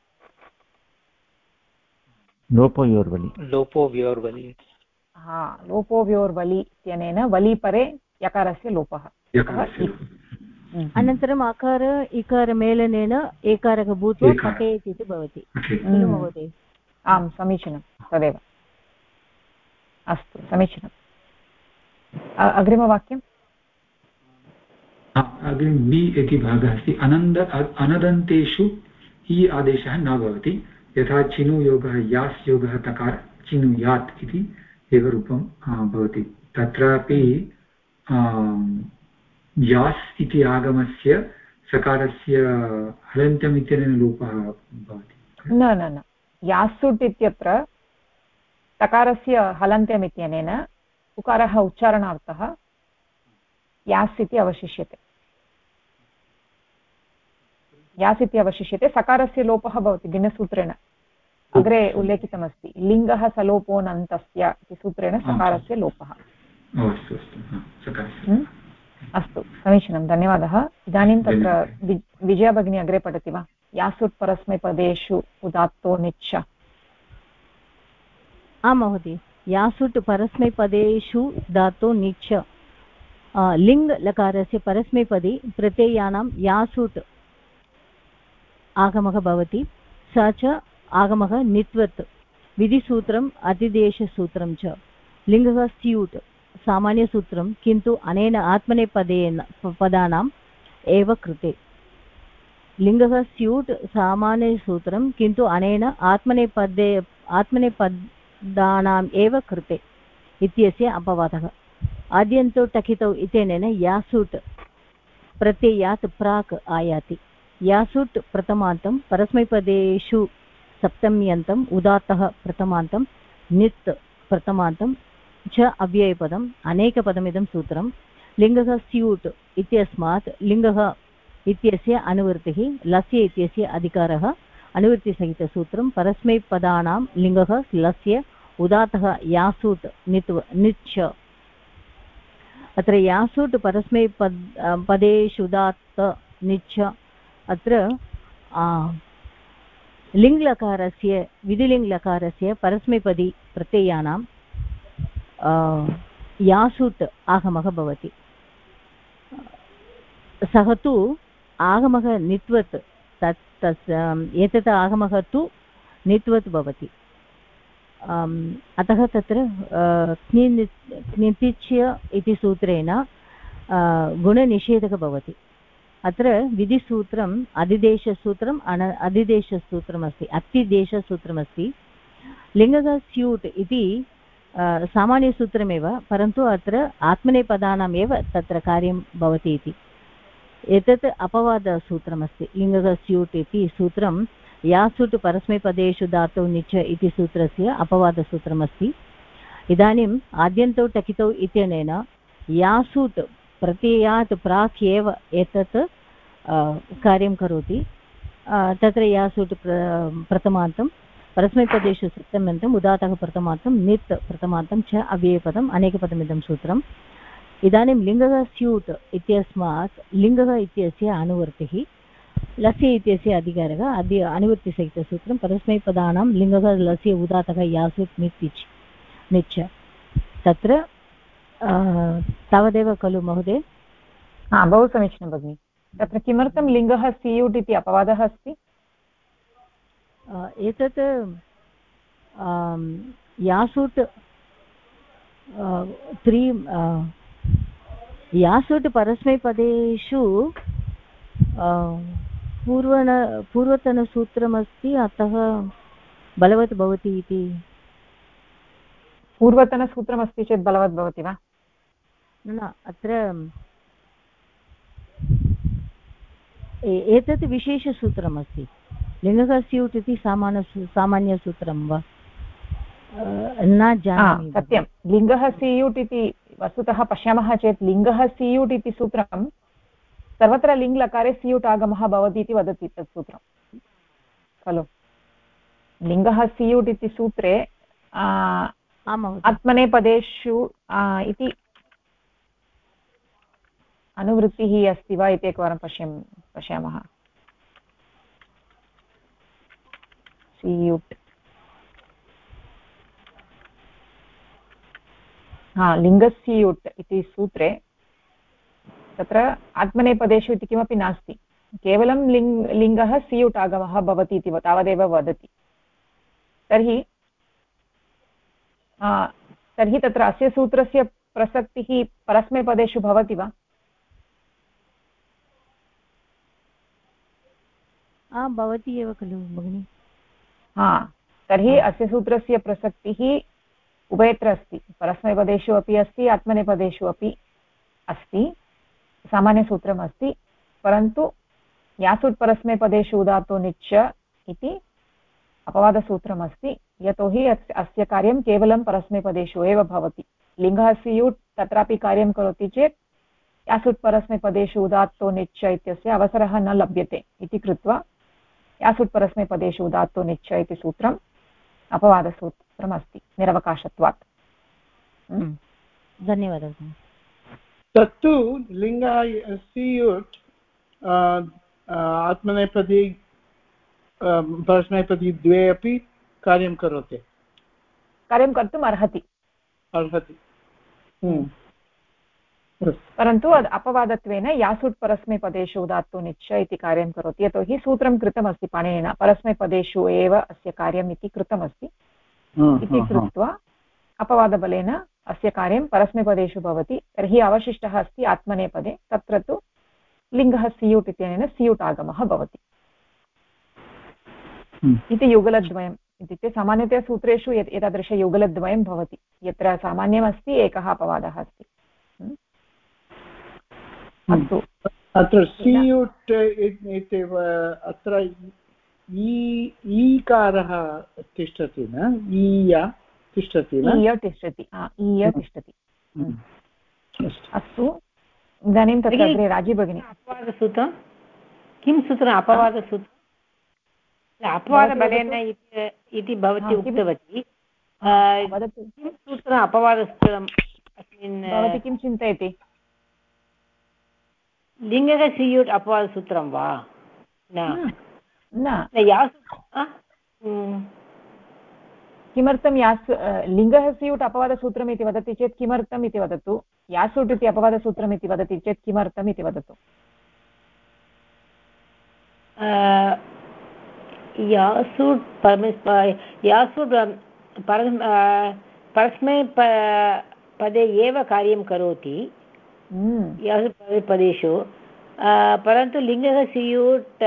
लोपोव्योर्वलि लोपो व्योर्वलि इत्यनेन वलि परे यकारस्य लोपः। अनन्तरम् अकार इकार मेलनेन एकारः भूत्वा पठेत् इति भवति खलु महोदय? आम्, समीचीनं, तदेव। अस्तु, समीचीनम्। अग्रिमवाक्यम् बि इति भागः अस्ति। अनदन्तेषु इ आदेशः न भवति, यथा चिनु योगः यास् योगः तकार चिनुयात् इति एव रूपं भवति। तत्रापि यास् इति आगमस्य सकारस्य हलन्त्यम् इत्यनेन लोपः भवति। न न न, यासुट् इत्यत्र तकारस्य हलन्त्यम् इत्यनेन उकारः उच्चारणार्थः यास् इति अवशिष्यते। यास् इति अवशिष्यते, सकारस्य लोपः भवति भिन्नसूत्रेण। अग्रे उल्लेखितमस्ति, लिङ्गः सलोपोऽनन्तस्य इति सूत्रेण सकारस्य लोपः। अस्तु, समीचीनं, धन्यवादः। इदानीं तत्र विजया भगिनी अग्रे पठति वा? यासुट् परस्मैपदेषु उदात्तो निच्छ। आं महोदय, यासुट् परस्मैपदेषु धातो निच्छ। लिङ् लकारस्य परस्मैपदे प्रत्ययानां यासुट् आगमः भवति, स च आगमः नित्वत् विधिसूत्रम् अतिदेशसूत्रं च। लिङ्गः स्यूट् सामान्यसूत्रं, किन्तु अनेन आत्मनेपदेन पदानाम् एव कृते। लिङ्गः स्यूट् सामान्यसूत्रं, किन्तु अनेन आत्मनेपदानाम् एव कृते इत्यस्य अपवादः। आद्यन्तौ टकितौ इत्यनेन यासुट् प्रत्ययात् प्राक् आयाति। यासुट् प्रथमान्तं परस्मैपदेषु सप्तम्यन्तम् उदात्तः प्रथमान्तं नित् प्रथमान्तं च अव्ययपदम् अनेकपदमिदं सूत्रं। लिङ्गः स्यूट् इत्यस्मात् लिङ्गः इत्यस्य अनुवृत्तिः, लस्य इत्यस्य अधिकारः, अनुवृत्तिसहितसूत्रं। परस्मैपदानां लिङ्गः लस्य उदात्तः यासुट् निच्छ। अत्र यासुट् परस्मैपदेषु उदात्त निच्छ। अत्र लिङ्लकारस्य विधिलिङ्लकारस्य परस्मैपदी प्रत्ययानां यासुट् आगमः भवति। सः तु आगमः नित्वत् एतत् आगमः तु नित्वत् भवति अतः तत्र क्नितिच्य इति सूत्रेण गुणनिषेधः भवति अत्र विधिसूत्रम् अधिदेशसूत्रम् अधिदेशसूत्रमस्ति अतिदेशसूत्रमस्ति लिङ्गः स्यूट् इति सामान्यसूत्रमेव परन्तु अत्र आत्मनेपदानाम् एव तत्र कार्यं भवति इति एतत् अपवादसूत्रमस्ति लिङ्गः स्यूट् इति सूत्रं यासुट् परस्मैपदेषु धातौ निच इति सूत्रस्य अपवादसूत्रमस्ति इदानीम् आद्यन्तौ टकितौ इत्यनेन यासुट् प्रत्ययात् प्राक् एव एतत् कार्यं करोति तत्र यासुट् प्रथमान्तं परस्मैपदेषु सप्तम्यन्तम् उदात्तः प्रथमान्तं नित् प्रथमान्तं च अव्ययपदम् अनेकपदमिदं सूत्रम् इदानीं लिङ्गः स्यूट् इत्यस्मात् लिङ्गः इत्यस्य अनुवर्तिः लस्य इत्यस्य अधिकारः अनुवर्तिसहितसूत्रं परस्मैपदानां लिङ्गः लस्य उदात्तः यासुट् निच् तत्र तावदेव खलु महोदय बहु समीचीनं भगिनि तत्र किमर्थं लिङ्गः स्यूट् इति अपवादः अस्ति एतत् यासुट् यासुट् परस्मैपदेषु पूर्वतनसूत्रमस्ति अतः बलवत् भवति इति पूर्वतनसूत्रमस्ति चेत् बलवत् भवति वा न अत्र एतत् विशेषसूत्रमस्ति लिङ्गः स्यूट् इति सामान्यसूत्रं वा न जानामि सत्यं लिङ्गः स्यूट् इति वस्तुतः पश्यामः चेत् लिङ्गः स्यूट् इति सूत्रं सर्वत्र लिङ् लकारे स्यूट् आगमः भवति इति वदति तत् सूत्रं खलु लिङ्गः स्यूट् इति सूत्रे आत्मनेपदेषु इति अनुवृत्तिः अस्ति वा इति एकवारं पश्यामः स्यूट् लिङ्गस्यूट् इति सूत्रे तत्र आत्मनेपदेषु इति किमपि नास्ति केवलं लिङ्गः स्यूट् आगमः भवति इति तावदेव वदति तर्हि तत्र अस्य सूत्रस्य प्रसक्तिः परस्मैपदेषु भवति वा भवति एव खलु भगिनि तर्हि अस्य सूत्रस्य प्रसक्तिः उभयत्र अस्ति परस्मैपदेषु अपि अस्ति आत्मनेपदेषु अपि अस्ति सामान्यसूत्रम् अस्ति परन्तु यासुट् परस्मैपदेषु उदात्तो निच् इति अपवादसूत्रमस्ति यतोहि अस्य कार्यं केवलं परस्मैपदेषु एव भवति लिङ्गः स्यूट् तत्रापि कार्यं करोति चेत् यासुट् परस्मैपदेषु उदात्तो निच् इत्यस्य अवसरः न लभ्यते इति कृत्वा यासुट् परस्मैपदेषु उदात्तो निच् इति सूत्रम् अपवादसूत्रमस्ति निरवकाशत्वात् धन्यवादः तत्तु लिङ्गः स्यूट् आत्मनेपदी परस्मैपदी द्वे अपि कार्यं करोति कार्यं कर्तुम् अर्हति परन्तु अपवादत्वेन यासुट् परस्मैपदेषु उदात्तो निच् इति कार्यं करोति यतोहि सूत्रं कृतमस्ति पाणिनिना परस्मैपदेषु एव अस्य कार्यम् इति कृतमस्ति इति कृत्वा अपवादबलेन अस्य कार्यं परस्मैपदेषु भवति तर्हि अवशिष्टः अस्ति आत्मनेपदे तत्र तु लिङ्गः स्यूट् इत्यनेन स्यूट् आगमः भवति इति युगलद्वयम् इत्युक्ते सामान्यतया सूत्रेषु एतादृशयुगलद्वयं भवति यत्र सामान्यमस्ति एकः अपवादः अस्ति अस्तु अत्र स्यूट् इति अत्र ईकारः तिष्ठति न ईय तिष्ठति अस्तु इदानीं तत्र अग्रे राजी भगिनी अपवादसूत्रं किं सूत्रम् अपवादसूत्रम् अपवादबलेन इति भवती उक्तवती किं सूत्रम् अपवादसूत्रम् अस्मिन् भवती किं चिन्तयति लिङ्गः स्यूट् अपवादसूत्रं वा न किमर्थं लिङ्गः स्यूट् अपवादसूत्रम् इति वदति चेत् किमर्थम् इति वदतु यासुट् इति अपवादसूत्रम् इति वदति चेत् किमर्थम् इति वदतु यासुट् परस्मै पदे एव कार्यं करोति यासुट् पदेषु परन्तु लिङ्गः सियुट्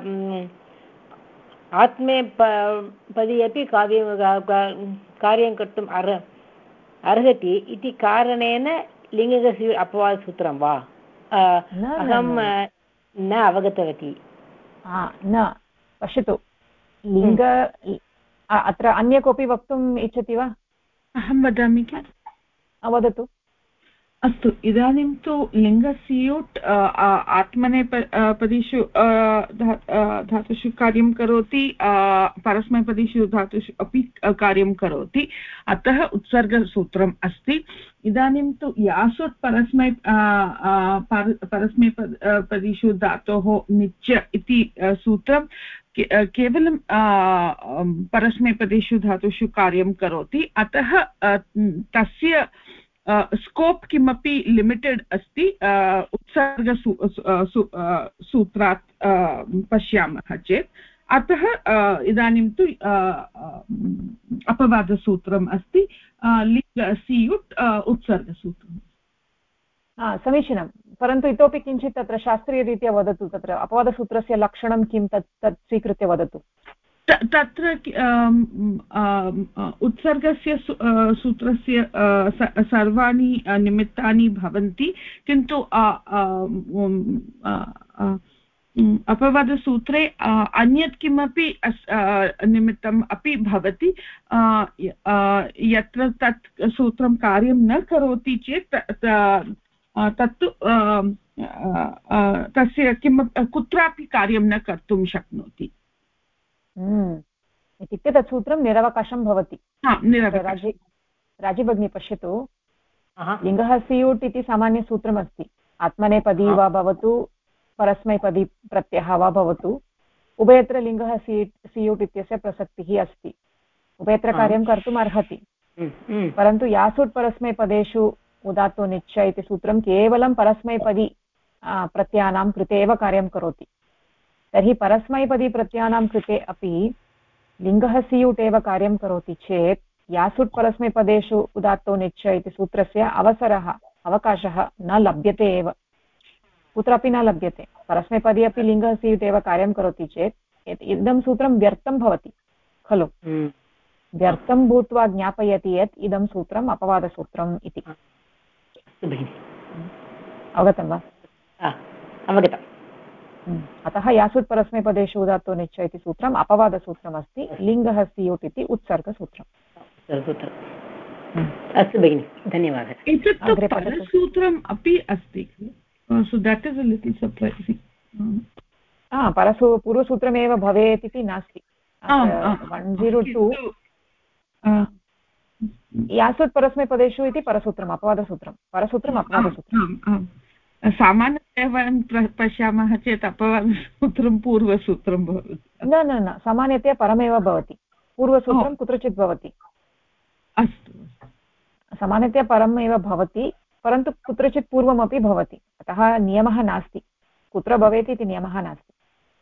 आत्मे पदे अपि कार्यं कर्तुम् अर्हति इति कारणेन लिङ्गः सियुट् अपवादसूत्रं वा अहं न अवगतवती न पश्यतु लिङ्ग अत्र अन्य कोऽपि वक्तुम् इच्छति वा अहं वदामि किल वदतु अस्तु इदानीं तु लिङ्गस्यूट् आत्मनेपदीषु धातुषु कार्यं करोति परस्मैपदीषु धातुषु अपि कार्यं करोति अतः उत्सर्गसूत्रम् अस्ति इदानीं तु यासुट् परस्मैपदीषु धातोः निच् इति सूत्रं केवलं परस्मैपदेषु धातुषु कार्यं करोति अतः तस्य स्कोप् किमपि लिमिटेड् अस्ति उत्सर्गसूत्रात् पश्यामः चेत् अतः इदानीं तु अपवादसूत्रम् अस्ति लिङ्ग सियुट् उत्सर्गसूत्रम् समीचीनं परन्तु इतोपि किञ्चित् तत्र शास्त्रीयरीत्या वदतु तत्र अपवादसूत्रस्य लक्षणं किं तत् स्वीकृत्य वदतु तत्र उत्सर्गस्य सूत्रस्य सर्वाणि निमित्तानि भवन्ति किन्तु अपवादसूत्रे अन्यत् किमपि निमित्तम् अपि भवति यत्र तत् सूत्रं कार्यं न करोति चेत् तत्तु तस्य कुत्रापि कार्यं न कर्तुं शक्नोति इत्युक्ते तत् सूत्रं निरवकाशं भवति राजी भगिनी पश्यतु लिङ्गः सियुट् इति सामान्यसूत्रमस्ति आत्मनेपदी वा भवतु परस्मैपदी प्रत्ययः वा भवतु उभयत्र लिङ्गः सियुट् इत्यस्य प्रसक्तिः अस्ति उभयत्र कार्यं कर्तुम् अर्हति परन्तु यासुट् परस्मैपदेषु उदात्तो निच्च इति सूत्रं केवलं परस्मैपदी प्रत्ययानां कृते एव कार्यं करोति तर्हि परस्मैपदी प्रत्ययानां कृते अपि लिङ्गः सियुट् एव कार्यं करोति चेत् यासुट् परस्मैपदेषु उदात्तो निच्च इति सूत्रस्य अवकाशः न लभ्यते एव कुत्रापि न लभ्यते परस्मैपदी अपि लिङ्गः सियुट् एव कार्यं करोति चेत् इदं सूत्रं व्यर्थं भवति खलु व्यर्थं भूत्वा ज्ञापयति यत् इदं सूत्रम् अपवादसूत्रम् इति अवगतं वा अवगतम् अतः यासुट् परस्मैपदेषु उदात्तो निच्च इति सूत्रम् अपवादसूत्रमस्ति लिङ्गः सियुट् इति उत्सर्गसूत्रम् अस्तु भगिनि धन्यवादः एतत्तु परसूत्रम् अपि अस्ति so that is a little surprising पूर्वसूत्रमेव भवेत् इति नास्ति 102 यासुट् परस्मैपदेषु इति परसूत्रम् अपवादसूत्रं परसूत्रम् अपवादसूत्रम् सामान्यतया वयं पश्यामः चेत् अपवादसूत्रं पूर्वसूत्रं भवति न सामान्यतया परमेव भवति पूर्वसूत्रं कुत्रचित् भवति अस्तु सामान्यतया परम् एव भवति परन्तु कुत्रचित् पूर्वमपि भवति अतः नियमः नास्ति कुत्र भवेत् इति नियमः नास्ति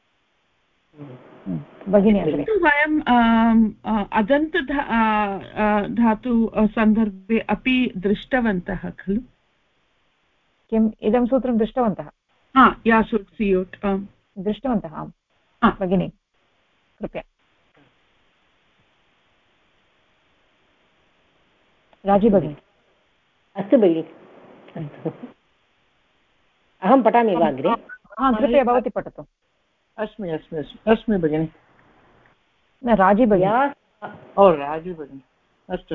भगिनी वयं अदन्त धातु सन्दर्भे अपि दृष्टवन्तः खलु किम् इदं सूत्रं दृष्टवन्तः यासुट् सियुट् दृष्टवन्तः आम् भगिनी कृपया राजी भगिनी अस्तु भगिनि अहं पठामि वा अग्रे कृपया भवती पठतु अस्मि भगिनि न राजी भगिनी राजी भगिनि अस्तु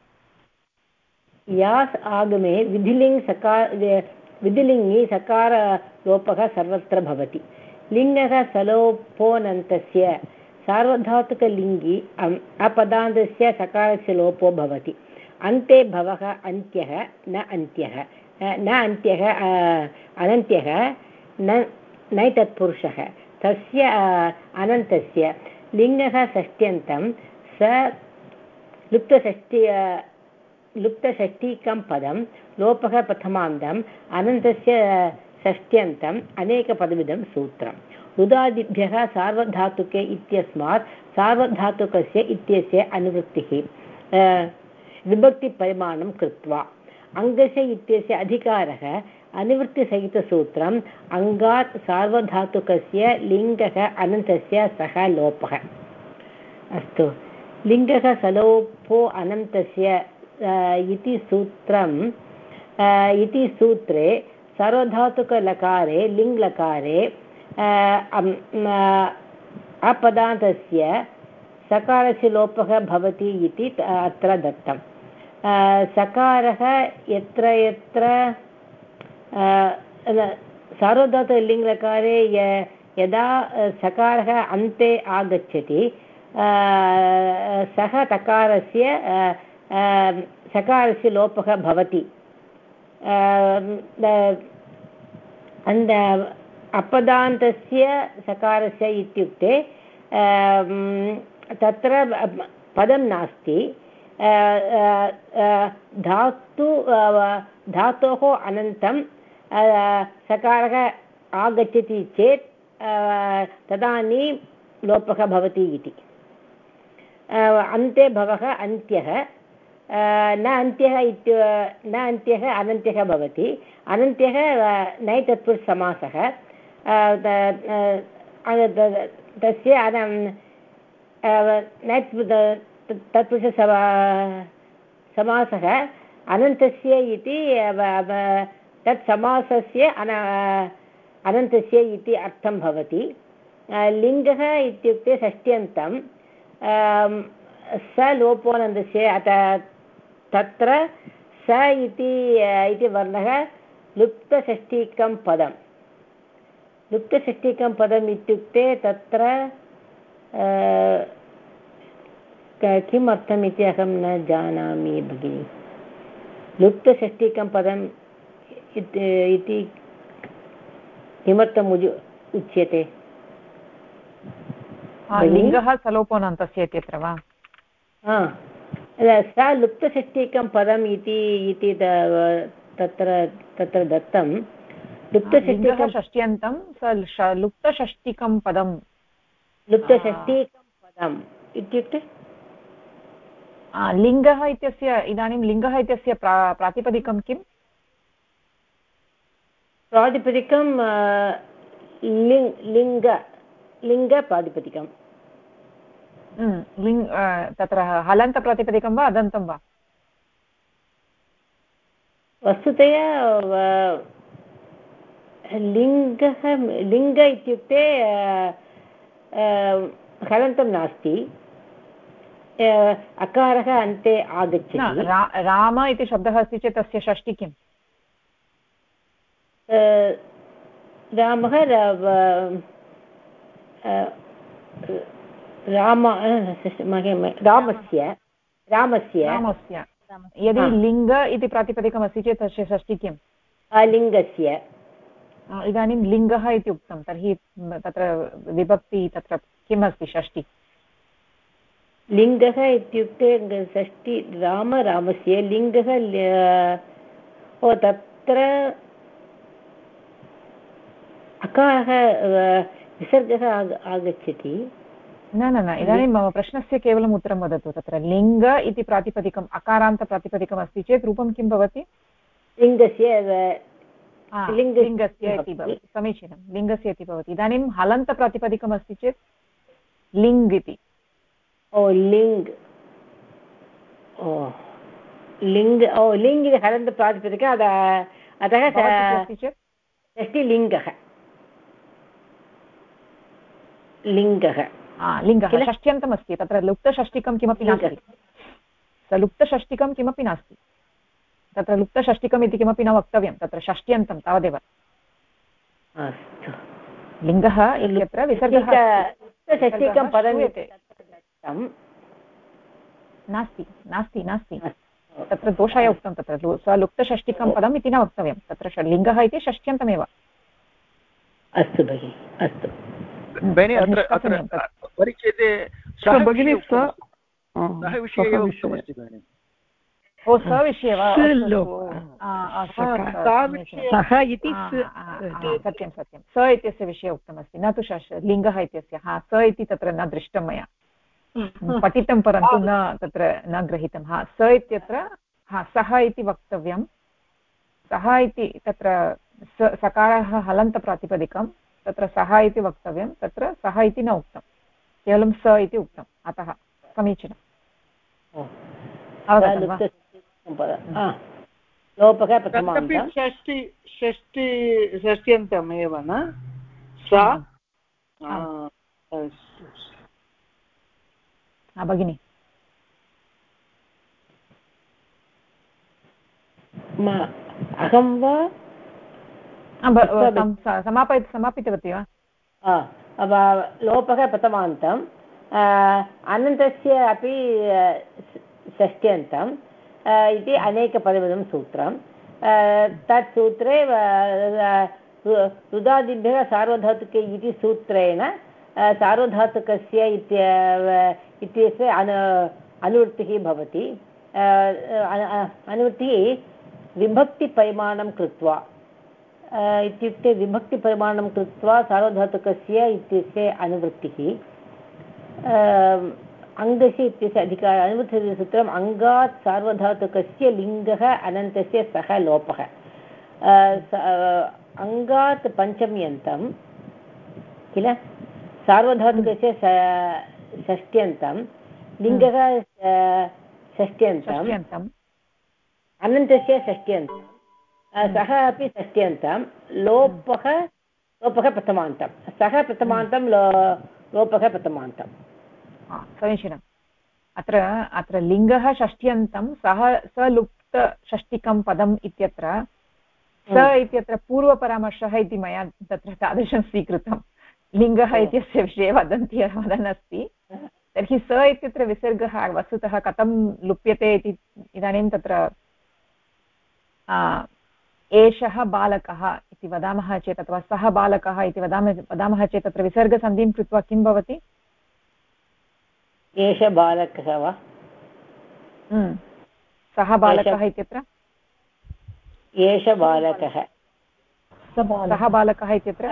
यास् आगमे विधिलिङ्गि सकारलोपः सर्वत्र भवति लिङ्गः सलोपोऽनन्तस्य सार्वधातुकलिङ्गि अपदान्तस्य सकारस्य लोपो भवति अन्ते भवः अन्त्यः न अन्त्यः अनन्त्यः न तत्पुरुषः तस्य अनन्तस्य लिङ्गः षष्ट्यन्तं स लुप्तषष्टिकं पदं लोपः प्रथमान्तम् अनन्तस्य षष्ट्यन्तम् अनेकपदविदं सूत्रं रुदादिभ्यः सार्वधातुके इत्यस्मात् सार्वधातुकस्य इत्यस्य अनुवृत्तिः विभक्तिपरिमाणं कृत्वा अङ्गस्य इत्यस्य अधिकारः अनुवृत्तिसहितसूत्रम् अङ्गात् सार्वधातुकस्य लिङ्गः अनन्तस्य सः लोपः। अस्तु, लिङ्गः सलोपो अनन्तस्य इति सूत्रे सार्वधातुकलकारे लिङ्लकारे अपदान्तस्य सकारस्य लोपः भवति इति अत्र दत्तं। सकारः यत्र यत्र सार्वधातुलिङ्लकारे यदा सकारः अन्ते आगच्छति सः सकारस्य लोपः भवति। अपदान्तस्य सकारस्य इत्युक्ते तत्र पदं नास्ति, धातोः अनन्तं सकारः आगच्छति चेत् तदानीं लोपः भवति इति। अन्ते भवः अन्त्यः, न अन्त्यः अनन्त्यः भवति। अनन्त्यः नै तत्पुरुषसमासः, तस्य तत्पुरुषसमासः अनन्तस्य इति तत् समासस्य अनन्तस्य इति अर्थं भवति। लिङ्गः इत्युक्ते षष्ट्यन्तं स लोपोऽनन्तस्य तत्र स इति वर्णः लुप्तषष्टिकं पदं। लुप्तषष्टिकं पदम् इत्युक्ते तत्र किम् अर्थम् इति अहं न जानामि भगिनि। लुप्तषष्टिकं पदम् इति किमर्थम् उच्यते? लिङ्गः सलोपोऽनन्तस्य इत्यत्र वा? स लुप्तषष्टिकं पदम् इति तत्र दत्तं। लुप्तषष्टिकं षष्ट्यन्तं लुप्तषष्टिकं पदं। लुप्तषष्टिकं पदम् इत्युक्ते लिङ्गः इत्यस्य, इदानीं लिङ्गः इत्यस्य प्रातिपदिकं किम्? प्रातिपदिकं लिङ्गप्रातिपदिकं। तत्र हलन्तप्रातिपदिकं वा अदन्तं वा? वस्तुतया लिङ्ग इत्युक्ते हलन्तं नास्ति, अकारः अन्ते आगच्छति। राम इति शब्दः अस्ति चेत् तस्य षष्टि किम्? रामः रामस्य यदि लिङ्ग इति प्रातिपदिकमस्ति चेत् तस्य षष्टि किम्? लिङ्गस्य। इदानीं लिङ्गः इति उक्तं, तर्हि तत्र विभक्ति तत्र किम् अस्ति षष्टि? लिङ्गः इत्युक्ते षष्टि रामस्य लिङ्गः तत्र अकारः विसर्गः आगच्छति। न इदानीं मम प्रश्नस्य केवलम् उत्तरं वदतु। तत्र लिङ्ग इति प्रातिपदिकम् अकारान्तप्रातिपदिकम् अस्ति चेत् रूपं किं भवति? लिङ्गस्य इति भवति। समीचीनं, लिङ्गस्य इति भवति। इदानीं हलन्तप्रातिपदिकम् अस्ति चेत् लिङ् इति। लिङ् इति हलन्तप्रातिपदिक, अतः षष्टिलिङ्गः। लिङ्गः षष्ट्यन्तमस्ति, तत्र लुप्तषष्टिकं किमपि नास्ति। लुप्तषष्टिकं किमपि नास्ति, तत्र लुप्तषष्टिकम् इति किमपि न वक्तव्यं, तत्र षष्ट्यन्तं तावदेव। लिङ्गः इत्यत्र विसर्गः नास्ति, तत्र दोषाय उक्तं। तत्र स्वलुप्तषष्टिकं पदम् इति न वक्तव्यं, तत्र लिङ्गः इति षष्ट्यन्तमेव। अस्तु भगिनि, अस्तु भगिनि। अत्र परिच्छेदे भगिनि ओ सविषये वा सत्यं सत्यं स इत्यस्य विषये उक्तमस्ति न तु लिङ्गः इत्यस्य स इति तत्र न दृष्टं मया पठितं परन्तु न तत्र न गृहीतं स इत्यत्र सः इति वक्तव्यं सः इति तत्र सकारः हलन्तप्रातिपदिकं तत्र सः इति वक्तव्यं तत्र सः इति न उक्तं केवलं स इति उक्तम् अतः समीचीनम् षष्ट्यन्तमेव न सा भगिनि अहं वा समापितवती वा लोपः प्रथमान्तम् अनन्तस्य अपि षष्ट्यन्तम् इति अनेकपदविधं सूत्रं तत् सूत्रे रुदादिभ्यः सार्वधातुके इति सूत्रेण सार्वधातुकस्य इत्यस्य अनुवृत्तिः भवति अनुवृत्तिः विभक्तिपरिमाणं कृत्वा इत्युक्ते विभक्तिपरिमाणं कृत्वा सार्वधातुकस्य इत्यस्य अनुवृत्तिः अङ्गस्य इत्यस्य अधिकार अनुवृत्तिसूत्रम् अङ्गात् सार्वधातुकस्य लिङ्गः अनन्तस्य सः लोपः अङ्गात् पञ्चम्यन्तं किल सार्वधातुकस्य षष्ट्यन्तं लिङ्गः षष्ट्यन्तम् अनन्तस्य षष्ट्यन्तं सः अपि षष्ट्यन्तं लोपः प्रथमान्तं सः प्रथमान्तं लोपः प्रथमान्तं समीचीनम् अत्र लिङ्गः षष्ट्यन्तं सः सलुप्तषष्टिकं पदम् इत्यत्र स इत्यत्र पूर्वपरामर्शः इति मया तत्र तादृशं स्वीकृतं लिङ्गः इत्यस्य विषये वदन् अस्ति तर्हि स इत्यत्र विसर्गः वस्तुतः कथं लुप्यते इति इदानीं तत्र एषः बालकः इति वदामः चेत् अथवा सः बालकः इति वदामः चेत् तत्र विसर्गसन्धिं कृत्वा किं भवति एष बालकः वा सः बालकः इत्यत्र एष बालकः सः बालकः इत्यत्र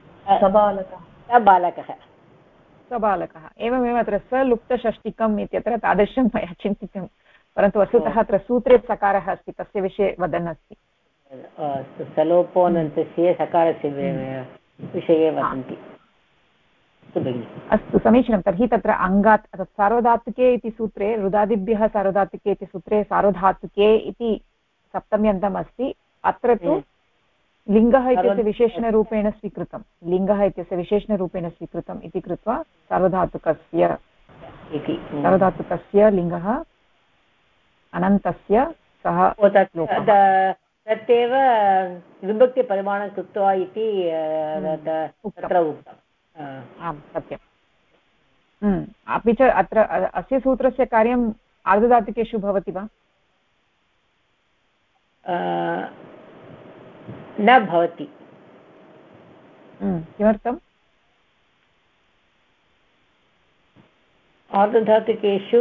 सबालकः एवमेव अत्र सलुप्तषष्टिकम् इत्यत्र तादृशं मया चिन्तितं परन्तु वस्तुतः अत्र सूत्रे सकारः अस्ति तस्य विषये वदन् अस्ति सलोपोऽनन्तस्य सकारस्य विषये वदन्ति अस्तु समीचीनं तर्हि तत्र अङ्गात् सार्वधातुके इति सूत्रे रुदादिभ्यः सार्वधातुके इति सूत्रे सार्वधातुके इति सप्तम्यन्तम् अस्ति अत्र तु लिङ्गः इत्यस्य विशेषणरूपेण स्वीकृतं लिङ्गः इत्यस्य विशेषणरूपेण स्वीकृतम् इति कृत्वा सार्वधातुकस्य लिङ्गः अनन्तस्य सः तदेव विभक्तिपरिमाणं कृत्वा इति तत्र उक्तम् आम् सत्यम् अपि च अत्र अस्य सूत्रस्य कार्यम् आर्धधातुकेषु भवति वा न भवति किमर्थम् आर्धधातुकेषु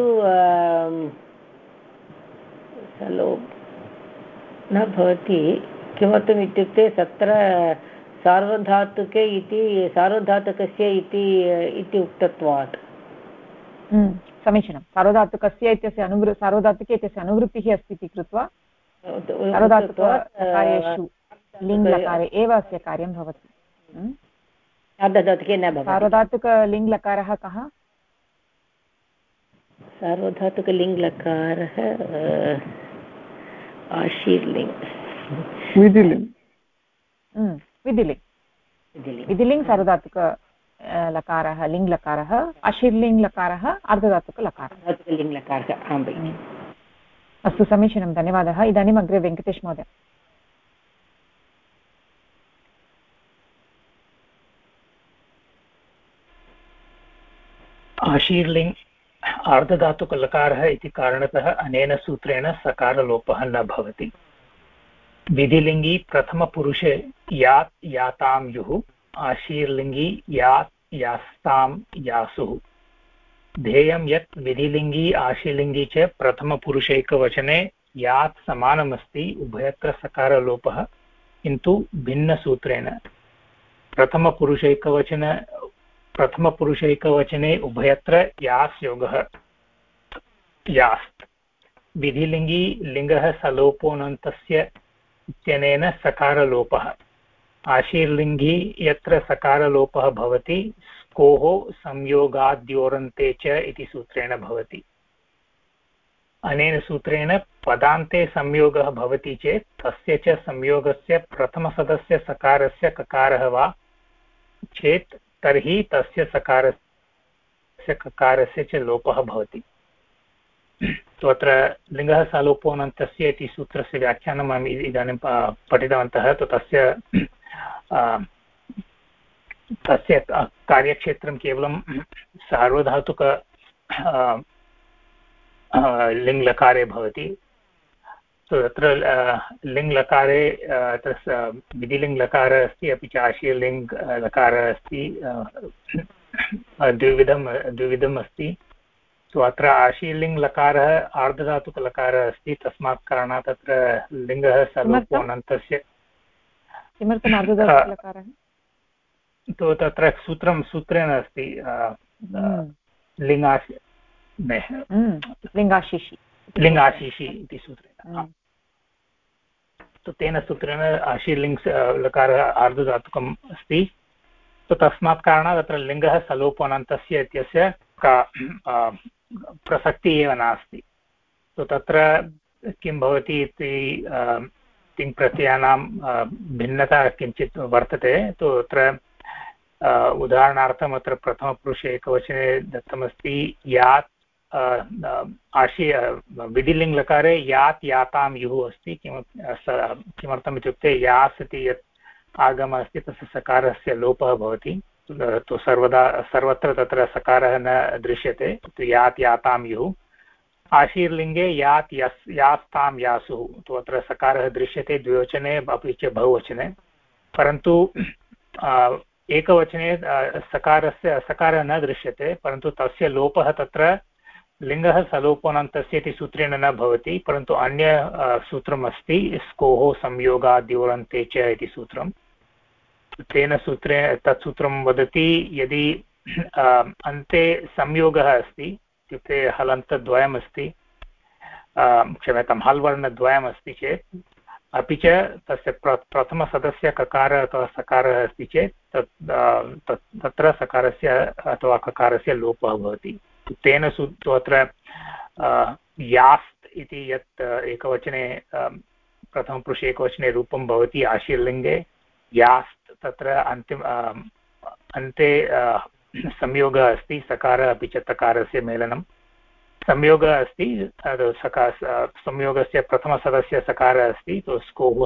न भवति किमर्थम् इत्युक्ते तत्र सार्वधातुके इति सार्वधातुकस्य इति उक्तत्वात् समीचीनं सार्वधातुकस्य इत्यस्य सार्वधातुके इत्यस्य अनुवृत्तिः अस्ति इति कृत्वा सार्वधातुककार्येषु लिङ्लकारे एव अस्य कार्यं भवति सार्वधातुके न भवति सार्वधातुकलिङ्लकारः कः सार्वधातुकलिङ्लकारः आशीर्लिङ् विधिलिङ् सार्वधातुक लकारः लिङ्लकारः अशीर्लिङ्लकारः अर्धधातुकलकारः अस्तु समीचीनं धन्यवादः इदानीम् अग्रे वेङ्कटेश महोदय आशीर्लिङ् आर्धधातुकलकारः इति कारणतः अनेन सूत्रेण सकारलोपः न भवति विधिलिङ्गी प्रथमपुरुषे यात् यातां युः आशीर्लिङ्गी यात् यास्तां यासुः ध्येयं यत् विधिलिङ्गी आशीर्लिङ्गी च प्रथमपुरुषैकवचने यात् समानमस्ति उभयत्र सकारलोपः किन्तु भिन्नसूत्रेण प्रथमपुरुषैकवचने उभयत्र यास् योगः यास्त् विधिलिङ्गी लिङ्गः सलोपोऽनन्तस्य इत्यनेन सकारलोपः आशीर्लिङ्गी यत्र सकारलोपः भवति स्कोः संयोगाद्योरन्ते च इति सूत्रेण भवति। अनेन सूत्रेण पदान्ते संयोगः भवति चेत् तस्य च संयोगस्य प्रथमसदस्य सकारस्य ककारः वा चेत् तर्हि तस्य सकारस्य ककारस्य च लोपः भवति। तो अत्र लिङ्गः सलोपोऽनन्तस्य इति सूत्रस्य व्याख्यानम् अहम् इदानीं पठितवन्तः। तो तस्य कार्यक्षेत्रं केवलं सार्वधातुक लिङ्लकारे भवति। तत्र लिङ्लकारे विधिलिङ्लकारः अस्ति, अपि च आशीर्लिङ्लकारः अस्ति, द्विविधम् अस्ति। तो अत्र आशीर्लिङ्लकारः आर्धधातुकलकारः अस्ति, तस्मात् कारणात् तत्र लिङ्गः सलोपोऽनन्तस्य। किमर्थम् आर्धधातुकलकारः? तो तत्र सूत्रेण अस्ति लिङ्गाशिषि इति सूत्रेण। तो तेन सूत्रेण आशीर्लिङ्ग् लकारः आर्धधातुकम् अस्ति। तो तस्मात् कारणात् तत्र लिङ्गः सलोपोऽनन्तस्य इत्यस्य का प्रसक्तिः एव नास्ति। तो तत्र किं भवति इति तिङ्प्रत्ययानां भिन्नता किञ्चित् वर्तते। तो अत्र उदाहरणार्थम् अत्र प्रथमपुरुषे एकवचने दत्तमस्ति यात् विधिलिङ्लकारे यात् यातां युः अस्ति। किमर्थम् इत्युक्ते यास् इति यत् आगमः अस्ति तस्य सकारस्य लोपः भवति। तो सर्वत्र तत्र सकारः न दृश्यते। तो यात् यातां युः। आशीर्लिङ्गे यात् यास्तां यासुः। तो अत्र सकारः दृश्यते द्विवचने अपि च बहुवचने, परन्तु एकवचने सकारः न दृश्यते, परन्तु तस्य लोपः तत्र लिङ्गः सलोपोऽनन्तस्य इति सूत्रेण न भवति, परन्तु अन्य सूत्रम् अस्ति स्कोः संयोगाद्योरन्ते च इति सूत्रम्। तेन सूत्रेण तत् सूत्रं वदति यदि अन्ते संयोगः अस्ति, इत्युक्ते हलन्तद्वयमस्ति, क्षम्यतां हल्वर्णद्वयमस्ति चेत्, अपि च तस्य प्रथमसदस्य ककारः अथवा सकारः अस्ति चेत् तत्र सकारस्य अथवा ककारस्य लोपः भवति। तेन अत्र यास्त् इति यत् एकवचने प्रथमपुरुषे एकवचने रूपं भवति आशीर्लिङ्गे यास्त्, तत्र अन्ते संयोगः अस्ति, सकारः अपि च तकारस्य मेलनं। संयोगः अस्ति, संयोगस्य प्रथमसदस्य सकारः अस्ति। तो स्कोः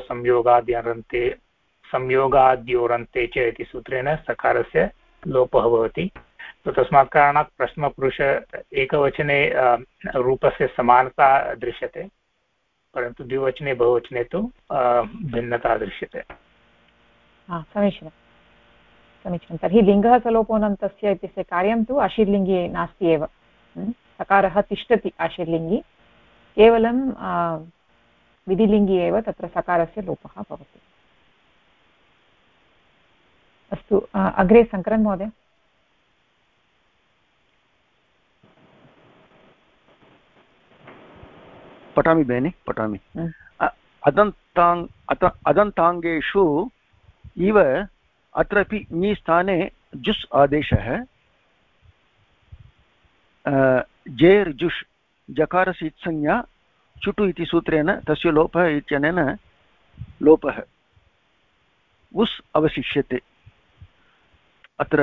संयोगाद्योरन्ते च इति सूत्रेण सकारस्य लोपः भवति। तो तस्मात् कारणात् प्रथमपुरुष एकवचने रूपस्य समानता दृश्यते, परन्तु द्विवचने बहुवचने तु भिन्नता दृश्यते। समीचीनं समीचीनं। तर्हि लिङ्गः सलोपोऽनन्तस्य इत्यस्य कार्यं तु आशीर्लिङ्गे नास्ति एव। सकारः तिष्ठति आशीर्लिङ्गि, केवलं विधिलिङ्गि एव तत्र सकारस्य लोपः भवति। अस्तु, अग्रे शङ्करन् महोदय। पठामि बेनि, पठामि। अदन्ताङ्गेषु इव अत्रापि ङि स्थाने जुस् आदेशः। जेर् जुष् जकारस्य इत्संज्ञा चुटु इति सूत्रेण तस्य लोपः इत्यनेन लोपः उस् अवशिष्यते। अत्र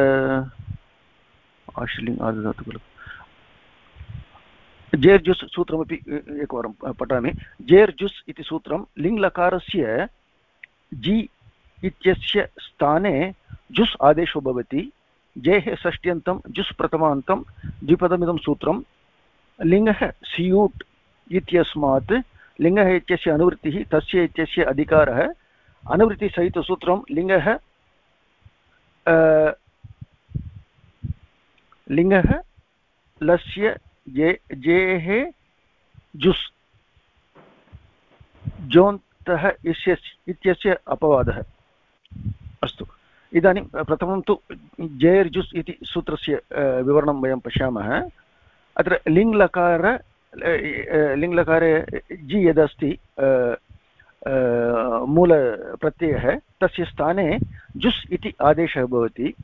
जेर् जुस् सूत्रमपि एकवारं पठामि। जेर् जुस् इति सूत्रं लिङ्लकारस्य जि इत्यस्य स्थाने जुस् आदेशो भवति। जेः षष्ट्यन्तं जुस् प्रथमान्तं द्विपदमिदं सूत्रं लिङ्गः स्यूट् इत्यस्मात् लिङ्गः इत्यस्य अनुवृत्तिः तस्य इत्यस्य अधिकारः अनुवृत्तिसहितसूत्रं लिङ्गः लस्य जेः जुस् जोन्तः इत्यस्य अपवादः। अस्तु, इदानीं प्रथमं तु जेर्जुस् इति सूत्रस्य विवरणं वयं पश्यामः। अत्र लिङ्लकारे जि यदस्ति मूलप्रत्ययः, तस्य स्थाने जुस् इति आदेशः भवति।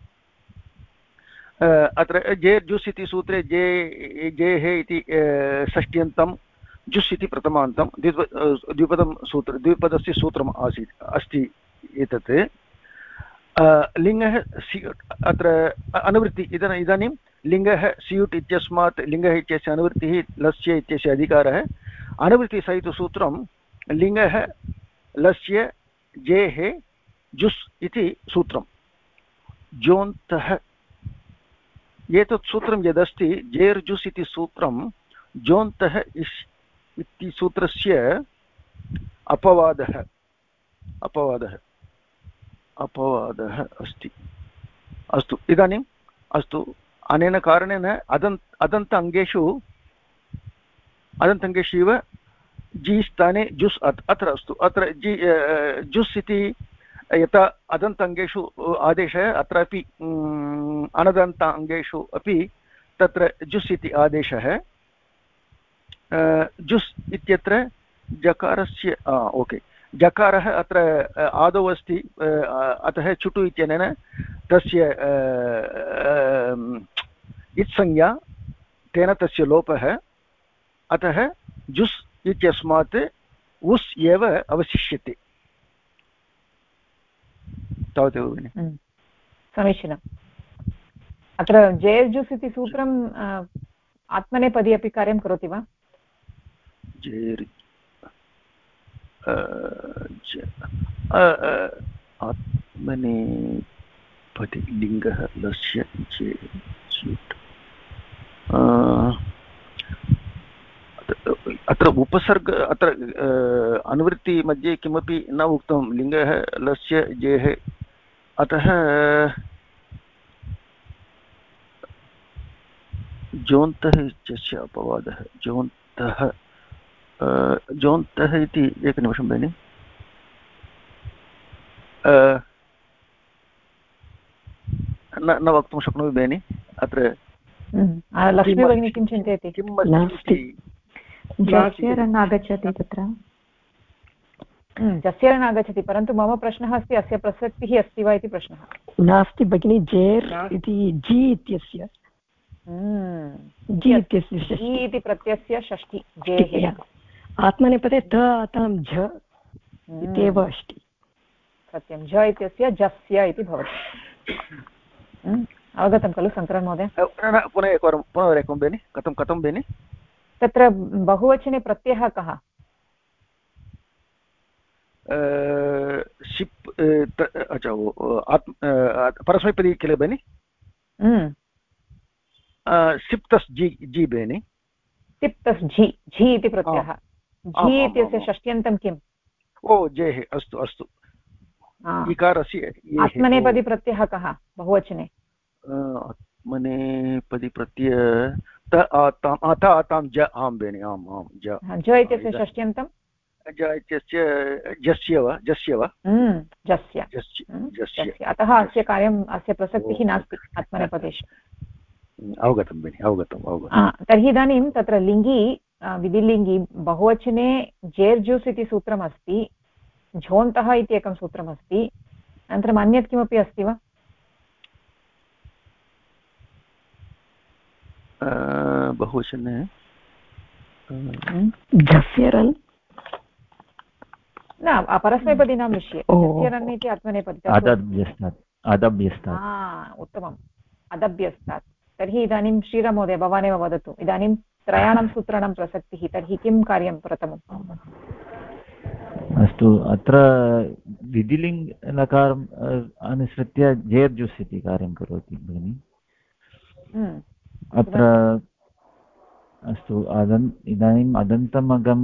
अत्र जेर्जुस् इति सूत्रे जेः इति षष्ट्यन्तं, जुस् इति प्रथमान्तं, द्विपदस्य सूत्रम् अस्ति एतत्। लिङ्गः अत्र अनुवृत्ति इदानीं लिङ्गः स्यूट् इत्यस्मात् लिङ्गः इत्यस्य अनुवृत्तिः लस्य इत्यस्य अधिकारः। अनुवृत्तिसहितसूत्रं लिङ्गः लस्य जेः जुस् इति सूत्रं। जोन्तः एतत् सूत्रं यदस्ति जेर्जुस् इति सूत्रं जोन्तः इति सूत्रस्य अपवादः अस्ति। अस्तु, इदानीम् अस्तु, अनेन कारणेन अदन्त अङ्गेषु इव जि स्थाने जुस् अत्र अस्तु। अत्र जुस् इति यथा अदन्त अङ्गेषु आदेशः, अत्रापि अनदन्त अङ्गेषु अपि तत्र जुस् इति आदेशः। जुस् इत्यत्र जकारस्य ओके, जकारः अत्र आदौ अस्ति, अतः चुटु इत्यनेन तस्य इत्संज्ञा, तेन तस्य लोपः, अतः जुस् इत्यस्मात् उस् एव अवशिष्यते। तावदेव भगिनि। समीचीनम्। अत्र जेर्जुस् इति सूत्रम् आत्मनेपदी अपि कार्यं करोति वा? आत्मनेपदी लिङ्गः लस्य अत्र उपसर्ग, अत्र अनुवृत्ति मध्ये किमपि न उक्तं, लिङ्गः लस्य जेः, अतः जोन्तः इत्यस्य अपवादः। जोन्तः इति एकनिमिषं भगिनि, न वक्तुं शक्नोमि भगिनि। अत्र लक्ष्मी भगिनी किं चिन्तयति? जस्यरन् आगच्छति तत्र, जस्यरन् आगच्छति, परन्तु मम प्रश्नः अस्ति अस्य प्रसक्तिः अस्ति वा इति प्रश्नः। नास्ति भगिनि, जेर् इति जि इत्यस्य जि इति प्रत्ययस्य षष्ठी जेः, आत्मनेपदे त आतां झ इत्येव अस्ति। सत्यं, झ इत्यस्य जस्य इति भवति। अवगतं खलु शङ्करन् महोदय? पुनरेकं बेनि, कथं बेनि? तत्र बहुवचने प्रत्ययः कः? शिप्, परस्मैपदी किल बेनि? सिप्तस् जि बेनि। सिप्तस् झि इति प्रत्ययः, झि इत्यस्य षष्ट्यन्तं किम्? ओ जेः, अस्तु अस्तु। इकारस्य आत्मनेपदी प्रत्ययः कः बहुवचने? आत्मनेपदी प्रत्यय आतां ज, आं बेनि, आम् आं ज इत्यस्य षष्ट्यन्तं ज इत्यस्य जस्य वा जस्य, अतः अस्य कार्यम्, अस्य प्रसक्तिः नास्ति आत्मनेपदेषु। अवगतं बेनि, अवगतं। तर्हि इदानीं तत्र लिङ्गी विधिलिङ्गी बहुवचने जेर्जुस् इति सूत्रमस्ति, झोन्तः इति एकं सूत्रमस्ति, अनन्तरम् अन्यत् किमपि अस्ति वा? बहुवचने जस्यरन् न, परस्मैपदीनां विषये जस्यरन् इति आत्मनेपदी, उत्तमम्, अदभ्यस्तात्। तर्हि इदानीं श्रीराममहोदय भवानेव वदतु, इदानीं त्रयाणां सूत्राणां प्रसक्तिः, तर्हि किं कार्यं प्रथमम्? अस्तु, अत्र विधिलिङ्गकारम् अनुसृत्य जेर्जुस् इति कार्यं करोति भगिनि। अत्र अस्तु, इदानीम् अदन्तमगम्,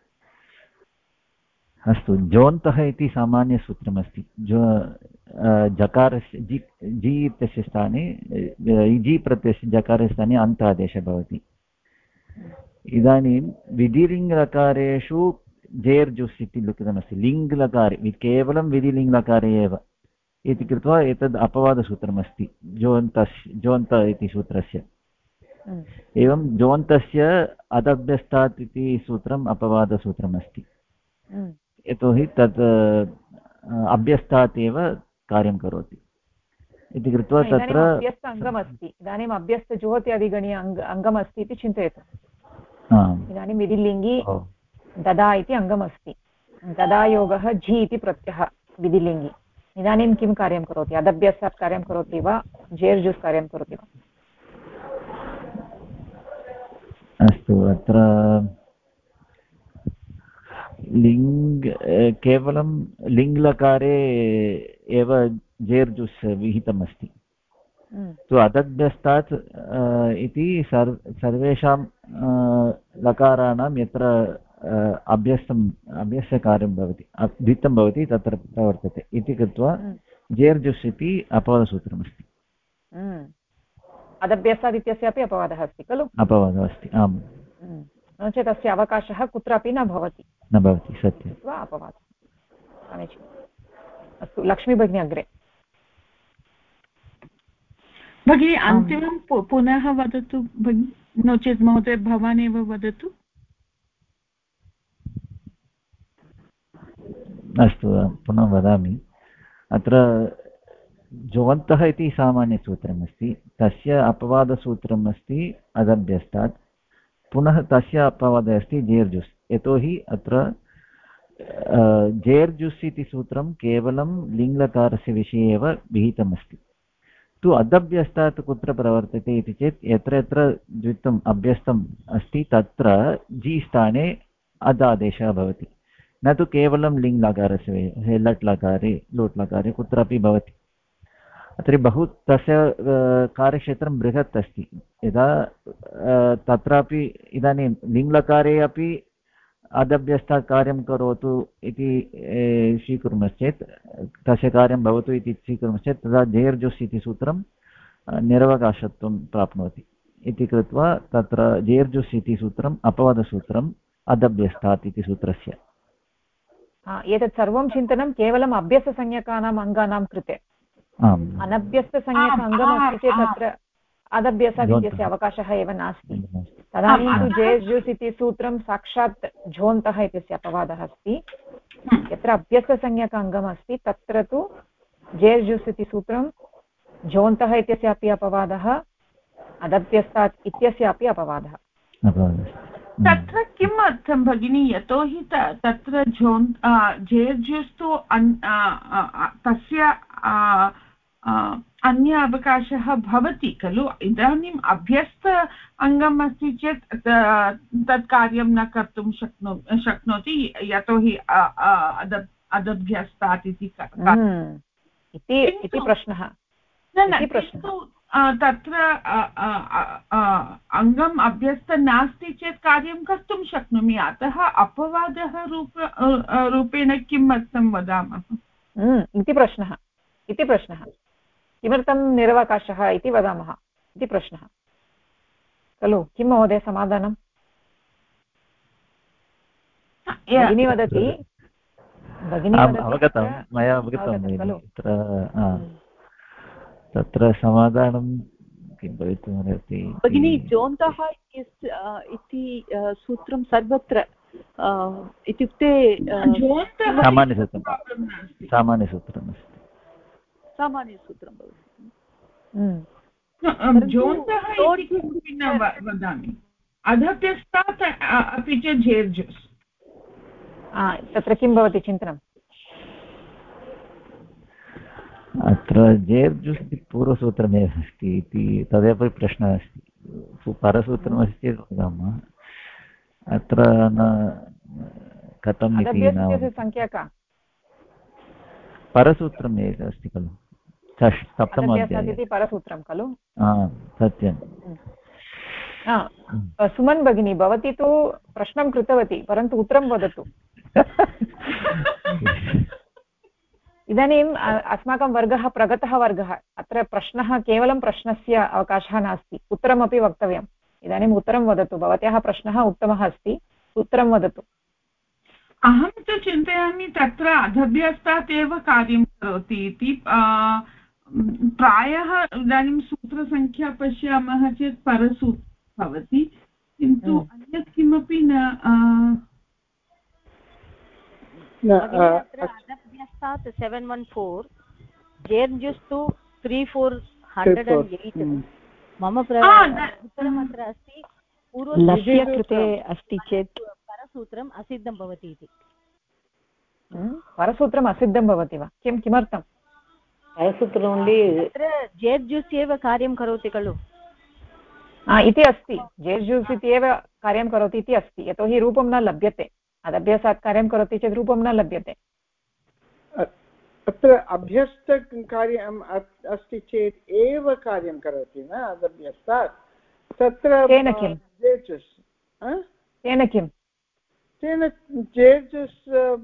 अस्तु, जोन्तः इति सामान्यसूत्रमस्ति। जकारस्य जि इत्यस्य स्थाने, जि प्रत्ययस्य जकारस्य स्थाने अन्त आदेशः भवति। इदानीं विधिलिङ्गकारेषु जेर्जुस् इति लिखितमस्ति लिङ्लकारे केवलं विधिलिङ्लकारे एव इति कृत्वा एतद् अपवादसूत्रमस्ति जोन्त इति सूत्रस्य। एवं जोन्तस्य अदभ्यस्तात् इति सूत्रम् अपवादसूत्रमस्ति, यतोहि तत् अभ्यस्तात् एव कार्यं करोति इति कृत्वा तत्र अभ्यस्त अङ्गमस्ति। इदानीम् अभ्यस्तजुहोत्यादिगणीय अङ्गमस्ति इति चिन्तयतु। इदानीं विधिलिङ्गि ददा इति अङ्गमस्ति, ददायोगः झि इति प्रत्ययः विधिलिङ्गि। इदानीं किं कार्यं करोति? अदभ्यस्तात् कार्यं करोति वा जेर्जुस् कार्यं करोति वा? अस्तु, अत्र केवलं लिङ्लकारे एव जेर्जुस् विहितमस्ति। तु अदभ्यस्तात् इति सर्वेषां लकाराणां यत्र अभ्यस्तकार्यं भवति, द्वित्वं भवति, तत्र प्रवर्तते इति कृत्वा जेर्जुस् इति अपवादसूत्रमस्ति। अदभ्यस्तात् इत्यस्य अपि अपवादः अस्ति खलु? अपवादः अस्ति, आम्। नो चेत् अस्य अवकाशः कुत्रापि न भवति, सत्यं। अपवादः। समीचीनम्। अस्तु, लक्ष्मी भगिनी अग्रे। भगिनी अन्तिमं पुनः वदतु भगिनी, नो चेत् महोदय भवान् एव वदतु। अस्तु, पुनः वदामि। अत्र जोन्तः इति सामान्यसूत्रमस्ति, तस्य अपवादसूत्रम् अस्ति अदभ्यस्तात्, पुनः तस्य अपवादः अस्ति जेर्जुस्। यतोहि अत्र जेर्जुस् इति सूत्रं केवलं लिङ्लकारस्य विषये एव विहितमस्ति। तु अदभ्यस्तात् कुत्र प्रवर्तते इति चेत् यत्र यत्र द्वित्वम् अभ्यस्तम् अस्ति तत्र जि स्थाने अदादेशः भवति, न तु केवलं लिङ्लकारस्य लट् लकारे लोट् लकारे कुत्रापि भवति। तर्हि बहु तस्य कार्यक्षेत्रं बृहत् अस्ति। यदा तत्रापि इदानीं लिङ्लकारे अपि अदभ्यस्तात् कार्यं करोतु इति स्वीकुर्मश्चेत्, तस्य कार्यं भवतु इति स्वीकुर्मश्चेत् तदा जेर्जुस् इति सूत्रं निरवकाशत्वं प्राप्नोति इति कृत्वा तत्र जेर्जुस् इति सूत्रम् अपवादसूत्रम् अदभ्यस्तात् इति सूत्रस्य। एतत् सर्वं चिन्तनं केवलम् अभ्यस्तसंज्ञकानाम् अङ्गानां कृते। अनभ्यस्तसंज्ञक अङ्गमस्ति चेत् तत्र अदभ्यस्तात् इत्यस्य अवकाशः एव नास्ति। तदानीं तु जेर्जुस् इति सूत्रं साक्षात् झोन्तः इत्यस्य अपवादः अस्ति। यत्र अभ्यस्तसंज्ञक अङ्गमस्ति तत्र तु जेर्जुस् इति सूत्रं झोन्तः इत्यस्य अपि अपवादः, अदभ्यस्तात् इत्यस्य अपि अपवादः। तत्र किम् अर्थं भगिनी? यतोहि तत्र जेर्जुस् तु तस्य अन्य अवकाशः भवति खलु। इदानीम् अभ्यस्त अङ्गम् अस्ति चेत् तत् कार्यं न कर्तुं शक्नोति, यतोहि अदभ्यस्तात् इति प्रश्नः। तत्र अङ्गम् अभ्यस्त नास्ति चेत् कार्यं कर्तुं शक्नोमि, अतः अपवादः रूपेण किम् अर्थं वदामः इति प्रश्नः। किमर्थं निरवकाशः इति वदामः इति प्रश्नः खलु। किं महोदय समाधानं? भगिनी वदति, मया अवगतं तत्र समाधानं किं भवितुमर्हति भगिनी? जोन्तः इति सूत्रं सर्वत्र इत्युक्ते सामान्यसूत्रमस्ति। सामान्यसूत्रं वदामि, अदभ्यस्तात् अपि च जेर्जुस्। तत्र किं भवति चिन्तनम्? अत्र जेर्जुस् पूर्वसूत्रमेव अस्ति इति तदेव प्रश्नः अस्ति। परसूत्रमस्ति चेत् वदामः, अत्र न कथम् इति संख्या का? परसूत्रम् एकम् अस्ति खलु, सप्तमोऽध्याये परसूत्रं खलु। सत्यं। सुमन् भगिनी, भवती तु प्रश्नं कृतवती, परन्तु उत्तरं वदतु। इदानीम् अस्माकं वर्गः प्रगतः वर्गः। अत्र प्रश्नः केवलं प्रश्नस्य अवकाशः नास्ति, उत्तरमपि वक्तव्यम्। इदानीम् उत्तरं वदतु। भवत्याः प्रश्नः उत्तमः अस्ति, उत्तरं वदतु। अहं तु चिन्तयामि तत्र अधभ्यस्तात् एव कार्यं करोति इति प्रायः इदानीं सूत्रसङ्ख्या पश्यामः चेत् परसूत्रं भवति किन्तु अन्यत् किमपि न अधभ्यस्तात् 714 जेर्जुस्तु 3408 मम उत्तरमत्र अस्ति लस्य कृते अस्ति चेत् परसूत्रम् असिद्धं भवति इति परसूत्रम् असिद्धं भवति वा किमर्थं परसूत्रं तत्र जेर्जुस् एव कार्यं करोति खलु इति अस्ति जेर्जुस् इति एव कार्यं करोति इति अस्ति यतोहि रूपं न लभ्यते अदभ्यासात् कार्यं करोति चेत् रूपं न लभ्यते अत्र अभ्यस्तकार्यम् अस्ति चेत् एव कार्यं करोति न अदभ्यस्तात् तत्र तेन किं तेन जेर्जुस्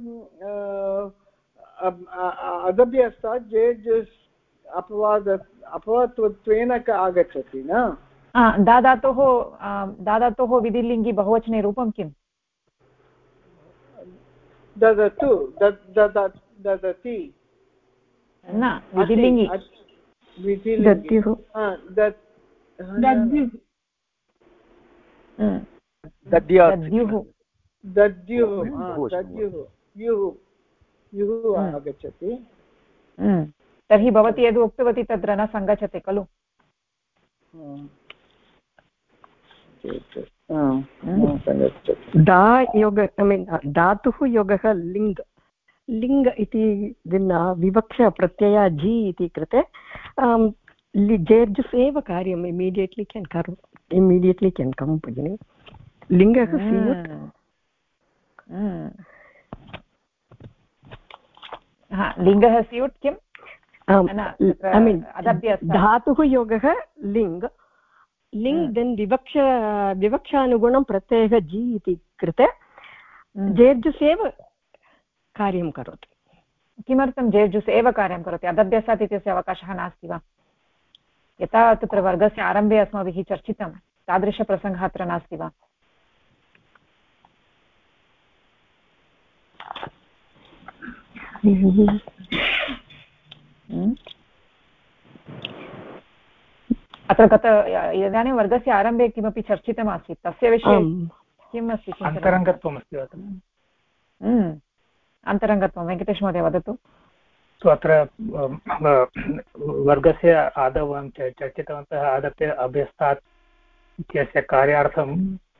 अदभ्यस्तात् जेर्जुस् अपवादत्वेन आगच्छति न दादातोः विधिलिङ्गि बहुवचने रूपं किम् ददतु ददति न विधिलिङ्गि दद्युः आगच्छति तर्हि भवती यद् उक्तवती तत्र न सङ्गच्छते खलु धातुः योगः लिङ् लिङ् इति विवक्ष प्रत्यय जी इति कृते जेर्जुस् एव कार्यम् इमीडियेट्लि केन् कम् भगिनि लिङ्गः स्युट् लिङ्गः स्युट् किम् धातुः योगः लिङ् लिङ् देन् विवक्षानुगुणं प्रत्ययः जी इति कृते जेर्जुस् एव कार्यं करोति किमर्थं जेर्जुस् एव कार्यं करोति अदभ्यासात् इत्यस्य अवकाशः नास्ति वा यथा तत्र वर्गस्य आरम्भे अस्माभिः चर्चितं तादृशप्रसङ्गः अत्र नास्ति वा अत्र इदानीं वर्गस्य आरम्भे किमपि चर्चितमासीत् तस्य विषये किम् अस्ति अन्तरङ्गत्वमस्ति अन्तरङ्गत्वं वेङ्कटेशमहोदय वदतु अत्र वर्गस्य आदौ वयं चर्चितवन्तः अभ्यस्तात् इत्यस्य कार्यार्थं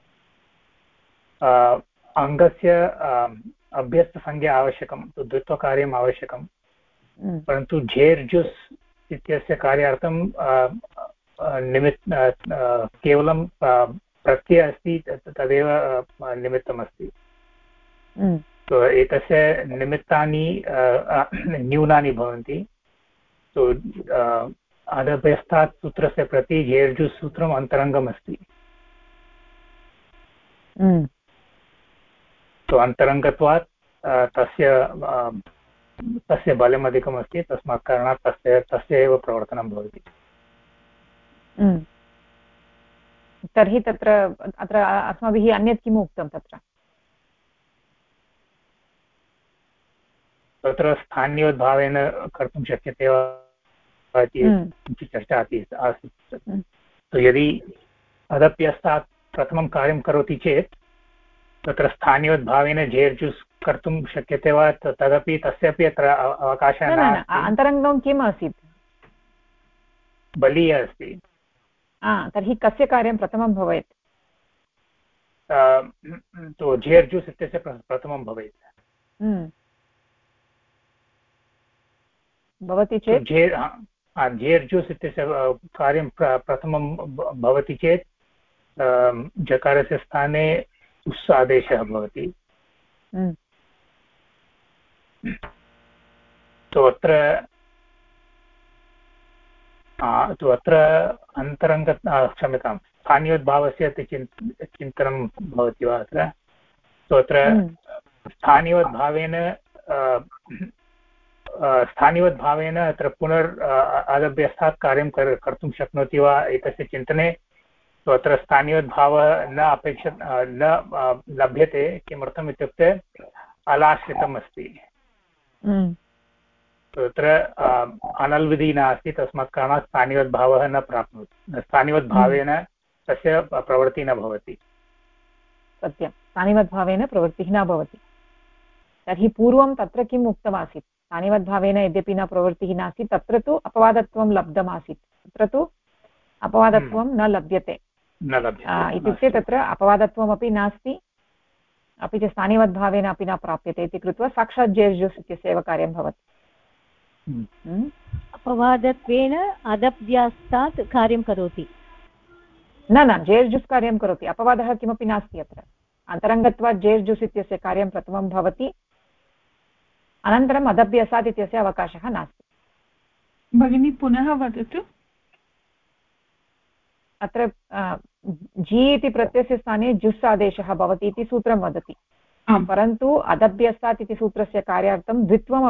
अङ्गस्य अभ्यस्तसंज्ञा आवश्यकं द्वित्वकार्यम् आवश्यकं परन्तु झेर्जुस् इत्यस्य कार्यार्थं केवलं प्रत्ययः अस्ति तदेव निमित्तमस्ति एतस्य निमित्तानि न्यूनानि भवन्ति अदभ्यस्तात् सूत्रस्य प्रति झेर्जुस् सूत्रम् अन्तरङ्गम् अस्ति अन्तरङ्गत्वात् तस्य बलम् अधिकमस्ति तस्मात् कारणात् तस्य एव प्रवर्तनं भवति तर्हि अत्र अस्माभिः अन्यत् किम् उक्तं तत्र स्थानीयोद्भावेन कर्तुं शक्यते वा इति चर्चा आसीत् यदि अदभ्यस्तात् प्रथमं कार्यं करोति चेत् तत्र स्थानीयोद्भावेन झेर्जुस् कर्तुं शक्यते वा तदपि तस्यापि अत्र अवकाशः नास्ति अन्तरङ्गं किम् आसीत् बलीय अस्ति तर्हि कस्य कार्यं प्रथमं भवेत् झेर्जुस् इत्यस्य प्रथमं भवेत् भवति चेत् झेर्जुस् इत्यस्य कार्यं प्रथमं भवति चेत् जकारस्य स्थाने उस् आदेशः भवति अत्र अन्तरङ्ग क्षम्यतां स्थानीयोद्भावस्य चिन्तनं भवति वा अत्र अत्र स्थानीयोद्भावेन अत्र अदभ्यस्तात् कार्यं कर्तुं शक्नोति वा एतस्य चिन्तने अत्र स्थानीयोद्भावः न लभ्यते किमर्थम् इत्युक्ते अलाश्रितम् अस्ति तत्र अनल्विधिः नास्ति तस्मात् कारणात् स्थानिवद्भावः न प्राप्नोति स्थानिवद्भावेन तस्य प्रवृत्तिः न भवति सत्यं स्थानिवद्भावेन प्रवृत्तिः न भवति तर्हि पूर्वं तत्र किम् उक्तमासीत् स्थानिवद्भावेन यद्यपि न प्रवृत्तिः नासीत् तत्र तु अपवादत्वं लब्धमासीत् तत्र तु अपवादत्वं न लभ्यते इत्युक्ते तत्र अपवादत्वमपि नास्ति अपि च स्थानिवद्भावेन अपि न प्राप्यते इति कृत्वा साक्षात् जेर्जुस् इत्यस्य एव कार्यं भवति अपवादत्वेन अदभ्यास्तात् कार्यं करोति न जेर्जुस् कार्यं करोति अपवादः किमपि नास्ति अत्र अन्तरङ्गत्वात् जेर्जुस् इत्यस्य कार्यं प्रथमं भवति अनन्तरम् अदभ्यासात् इत्यस्य अवकाशः नास्ति भगिनी पुनः वदतु अत्र जी इति प्रत्ययस्य स्थाने जुस् आदेशः भवति इति सूत्रं वदति परन्तु अदभ्यस्तात् इति सूत्रस्य कार्यार्थं द्वित्वम्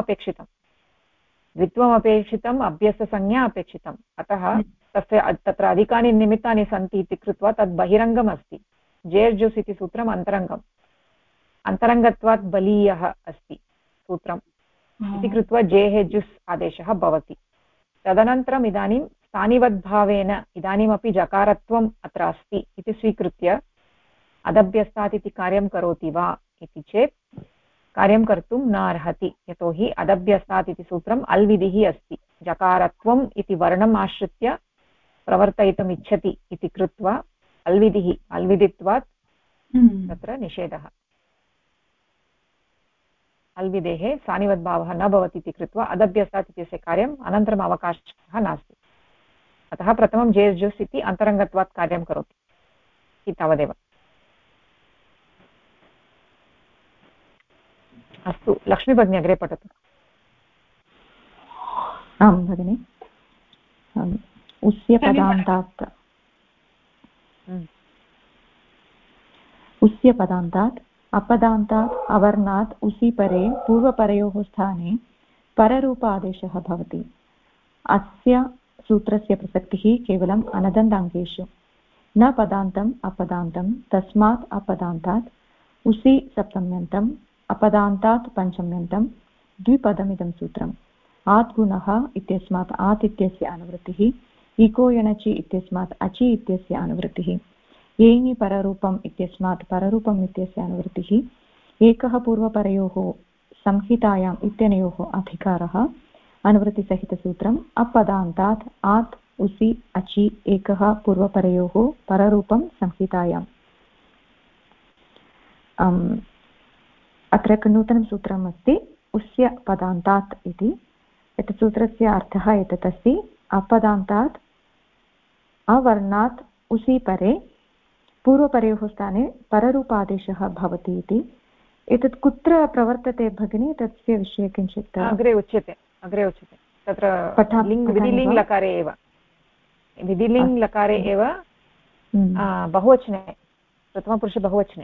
अपेक्षितम् अभ्यस्तसंज्ञा अपेक्षितम् अतः तत्र अधिकानि निमित्तानि सन्ति इति कृत्वा तद् बहिरङ्गम् अस्ति जेर्जुस् इति सूत्रम् अन्तरङ्गत्वात् बलीयः अस्ति सूत्रम् इति कृत्वा जेः जुस् आदेशः भवति तदनन्तरम् इदानीं स्थानिवद्भावेन इदानीमपि जकारत्वम् अत्र अस्ति इति स्वीकृत्य अदभ्यस्तात् इति कार्यं करोति वा इति चेत् कार्यं कर्तुं न अर्हति यतोहि अदभ्यस्तात् इति सूत्रम् अल्विधिः अस्ति जकारत्वम् इति वर्णम् आश्रित्य प्रवर्तयितुम् इच्छति इति कृत्वा अल्विधित्वात् तत्र निषेधः अल्विधेः स्थानिवद्भावः न भवति इति कृत्वा अदभ्यस्तात् इत्यस्य कार्यम् अनन्तरम् अवकाशः नास्ति अतः प्रथमं जेर्जुस् इति अन्तरङ्गत्वात् कार्यं करोति इति तावदेव अस्तु लक्ष्मीभगिनी अग्रे पठतु आं भगिनि उस्यपदान्तात् अपदान्तात् अवर्णात् उसि परे पूर्वपरयोः स्थाने पररूपादेशः भवति अस्य सूत्रस्य प्रसक्तिः केवलम् अनदन्ताङ्गेषु न पदान्तम् अपदान्तं तस्मात् अपदान्तात् उसि सप्तम्यन्तम् अपदान्तात् पञ्चम्यन्तं द्विपदमिदं सूत्रम् आत् गुणः इत्यस्मात् आत् इत्यस्य अनुवृत्तिः इको यणचि इत्यस्मात् अचि इत्यस्य अनुवृत्तिः येङि पररूपम् इत्यस्मात् पररूपम् इत्यस्य अनुवृत्तिः एकः पूर्वपरयोः संहितायाम् इत्यनयोः अधिकारः अनुवृत्तिसहितसूत्रम् अपदान्तात् आत् उसि अचि एकः पूर्वपरयोः पररूपं संहितायाम् अत्र नूतनं सूत्रम् अस्ति उस्य पदान्तात् इति एतत् सूत्रस्य अर्थः एतत् अस्ति अपदान्तात् अवर्णात् उसि परे पूर्वपरयोः स्थाने पररूपादेशः भवति इति एतत् कुत्र प्रवर्तते भगिनी तस्य विषये किञ्चित् अग्रे उच्यते तत्र विधिलिङ्ग् लकारे एव विधिलिङ्ग् लकारे एव बहुवचने प्रथमपुरुषे बहुवचने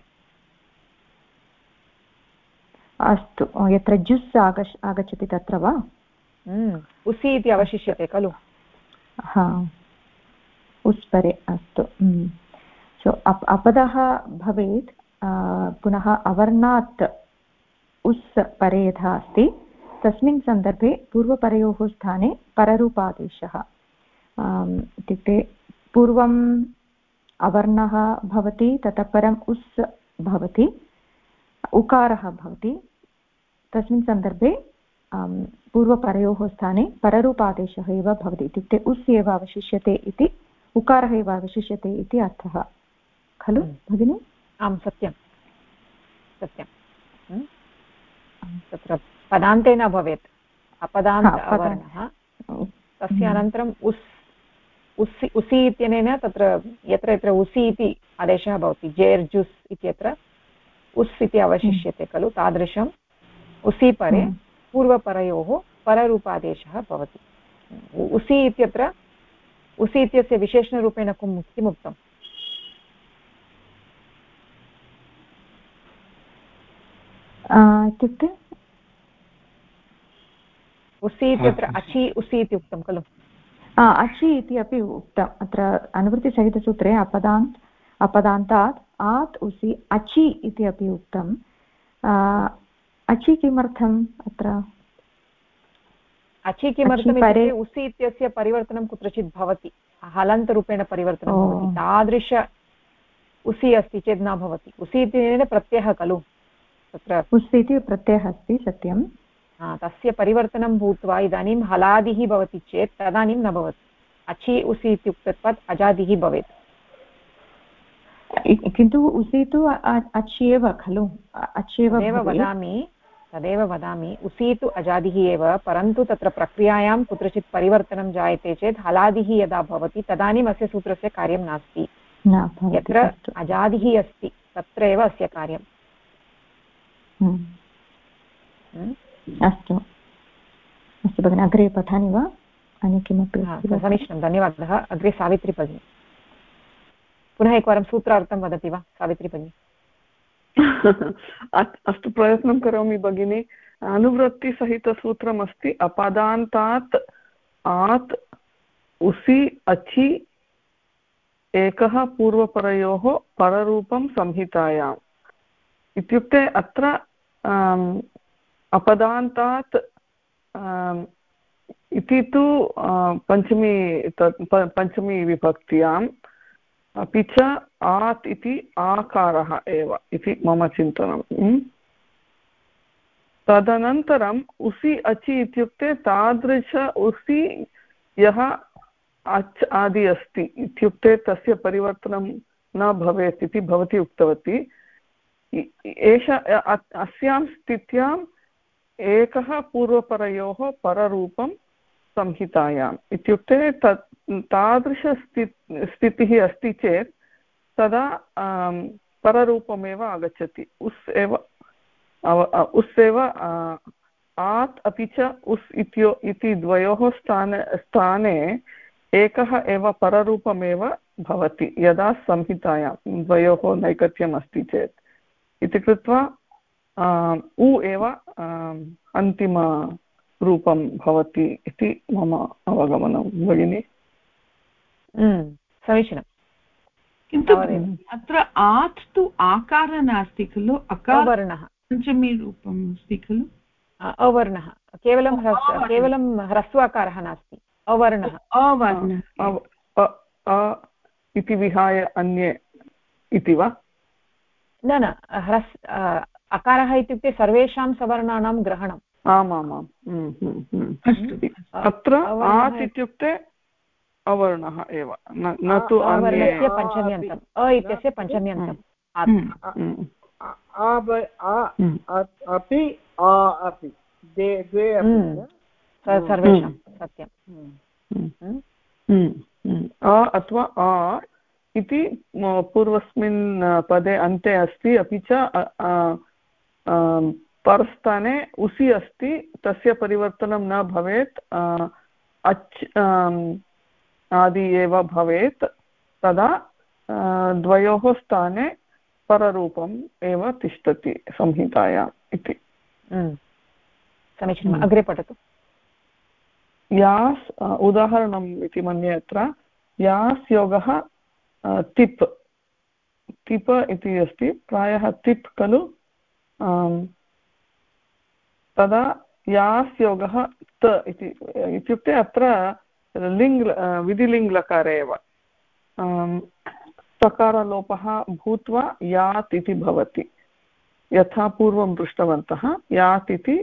अस्तु यत्र जुस् आगच्छति तत्र वा उसि इति अवशिष्यते खलु हा उस् परे अस्तु सो अपदः भवेत् पुनः अवर्णात् उस् परे यथा अस्ति तस्मिन् सन्दर्भे पूर्वपरयोः स्थाने पररूपादेशः इत्युक्ते पूर्वम् अवर्णः भवति ततः परम् उस् भवति उकारः भवति तस्मिन् सन्दर्भे पूर्वपरयोः स्थाने पररूपादेशः एव भवति इत्युक्ते उस् एव अवशिष्यते इति उकारः एव अवशिष्यते इति अर्थः खलु भगिनि आं सत्यं तत्र पदान्ते न भवेत् अपदान्त अवर्णः तस्य अनन्तरम् उसि इत्यनेन तत्र यत्र यत्र उसि इति आदेशः भवति जेर् जुस् इत्यत्र उस् इति अवशिष्यते खलु तादृशम् उसि परे पूर्वपरयोः पररूपादेशः भवति उसि इत्यत्र उसि इत्यस्य विशेषणरूपेण किमुक्तम् इत्युक्ते उसि इत्यत्र अचि उसि इति उक्तं खलु अचि इति अपि उक्तम् अत्र अनुवृत्तिसहितसूत्रे अपदान्तात् आत् उसि अचि इति अपि उक्तं अचि किमर्थम् अत्र अचि किमर्थम् इत्युक्ते उसि इत्यस्य परिवर्तनं कुत्रचित् भवति हलन्तरूपेण परिवर्तनं भवति तादृश उसि अस्ति चेत् न भवति उसि इत्यनेन प्रत्ययः खलु तत्र उसि इति प्रत्ययः अस्ति सत्यं तस्य परिवर्तनं भूत्वा इदानीं हलादिः भवति चेत् तदानीं न भवति अचि उसि इत्युक्तत्वात् अजादिः भवेत् किन्तु उसि तु अच्येव खलु अच्येव तदेव वदामि उसि तु अजादिः एव परन्तु तत्र प्रक्रियायां कुत्रचित् परिवर्तनं जायते चेत् हलादिः यदा भवति तदानीम् अस्य सूत्रस्य कार्यं नास्ति यत्र अजादिः अस्ति तत्र एव अस्य कार्यम् अस्तु अस्तु भगिनि अग्रे पठामि वा अन्य किमपि समीचीनं धन्यवादः अग्रे सावित्री भगिनी पुनः एकवारं सूत्रार्थं वदति वा सावित्री भगिनी अस्तु प्रयत्नं करोमि भगिनि अनुवृत्तिसहितसूत्रमस्ति अपदान्तात् आत् उसि अचि एकः पूर्वपरयोः पररूपं संहितायाम् इत्युक्ते अत्र अपदान्तात् इति तु पञ्चमी विभक्त्याम् अपि च आत् इति आकारः एव इति मम चिन्तनं तदनन्तरम् उसि अचि इत्युक्ते तादृश उसि यः अच् आदि अस्ति इत्युक्ते तस्य परिवर्तनं न भवेत् इति भवती उक्तवती अस्यां स्थित्याम् एकः पूर्वपरयोः पररूपं संहितायाम् इत्युक्ते तादृशस्थितिः अस्ति चेत् तदा पररूपमेव आगच्छति उस् एव आत् अपि च उस् इति द्वयोः स्थाने एकः एव पररूपमेव भवति यदा संहितायां द्वयोः नैकट्यम् अस्ति चेत् इति कृत्वा उ एव अन्तिमरूपं भवति इति मम अवगमनं भगिनि समीचीनं किन्तु अत्र आत् तु आकारः नास्ति खलु अवर्णः पञ्चमीरूपम् अस्ति खलु अवर्णः केवलं ह्रस्वाकारः नास्ति अवर्णः इति विहाय अन्ये इति वा न अकारः इत्युक्ते सर्वेषां सवर्णानां ग्रहणम् आमामाम् अत्र आत् इत्युक्ते अवर्णः एव न तु अवर्णस्य पञ्चम्यन्तम् अ इत्यस्य पञ्चम्यन्तम् अपि अपि द्वे अपि सर्वेषां सत्यम् अथवा अ इति पूर्वस्मिन् पदे अन्ते अस्ति अपि च परस्थाने उसि अस्ति तस्य परिवर्तनं न भवेत् अच् आदि एव भवेत् तदा द्वयोः स्थाने पररूपम् एव तिष्ठति संहितायाम् इति समीचीनम् अग्रे पठतु यास् उदाहरणम् इति मन्ये अत्र यास् योगः तिप् तिप इति अस्ति प्रायः तिप् खलु तदा यास् योगः त इति इत्युक्ते अत्र विधिलिङ्ग्लकारे एव सकारलोपः भूत्वा यात् इति भवति यथा पूर्वं दृष्टवन्तः यात् इति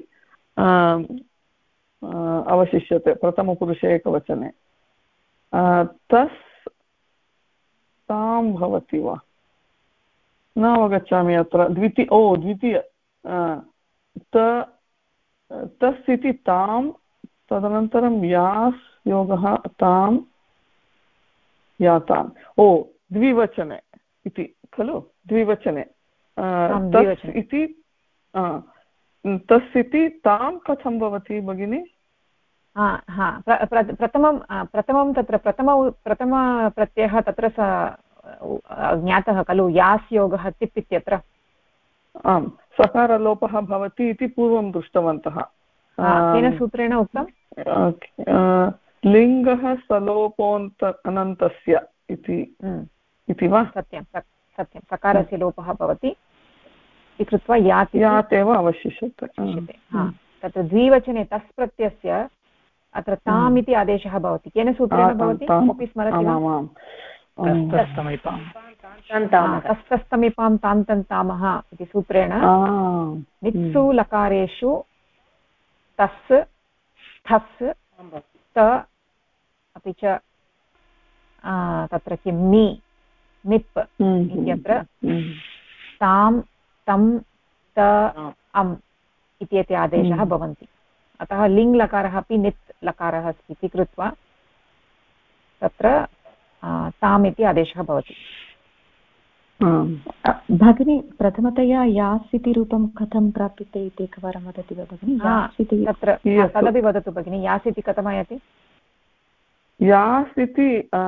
अवशिष्यते प्रथमपुरुषे एकवचने तस् तां भवति वा न अवगच्छामि अत्र द्वितीय तस् इति तां तदनन्तरं यास् योगः तां याताम् द्विवचने इति खलु द्विवचने तस् इति तस् इति तां कथं भवति भगिनि प्रथमं तत्र प्रथमप्रत्ययः तत्र ज्ञातः खलु यास् योगः तिप् इत्यत्र आम् सकारलोपः भवति इति पूर्वं दृष्टवन्तः केन सूत्रेण उक्तं लिङ्गः सलोपोन्त अनन्तस्य इति वा सत्यं सकारस्य लोपः भवति इति कृत्वा यात् एव अवशिष्यते तत्र द्विवचने तस् प्रत्ययस्य अत्र ताम् इति आदेशः भवति केन सूत्रेण भवति कोऽपि स्मरति वा तस्तमीपां तान्तन्तामः इति सूत्रेण नित्सु लकारेषु तस् थस् त अपि च तत्र किं निप् इत्यत्र तां तं त अम् इत्येते आदेशाः भवन्ति अतः लिङ् लकारः अपि नित् लकारः अस्ति इति कृत्वा तत्र ताम् इति आदेशः भवति भगिनी प्रथमतया यास् इति रूपं कथं प्राप्यते इति एकवारं वदति वा भगिनी तत्र तदपि वदतु भगिनी यास् इति कथमायति यास् इति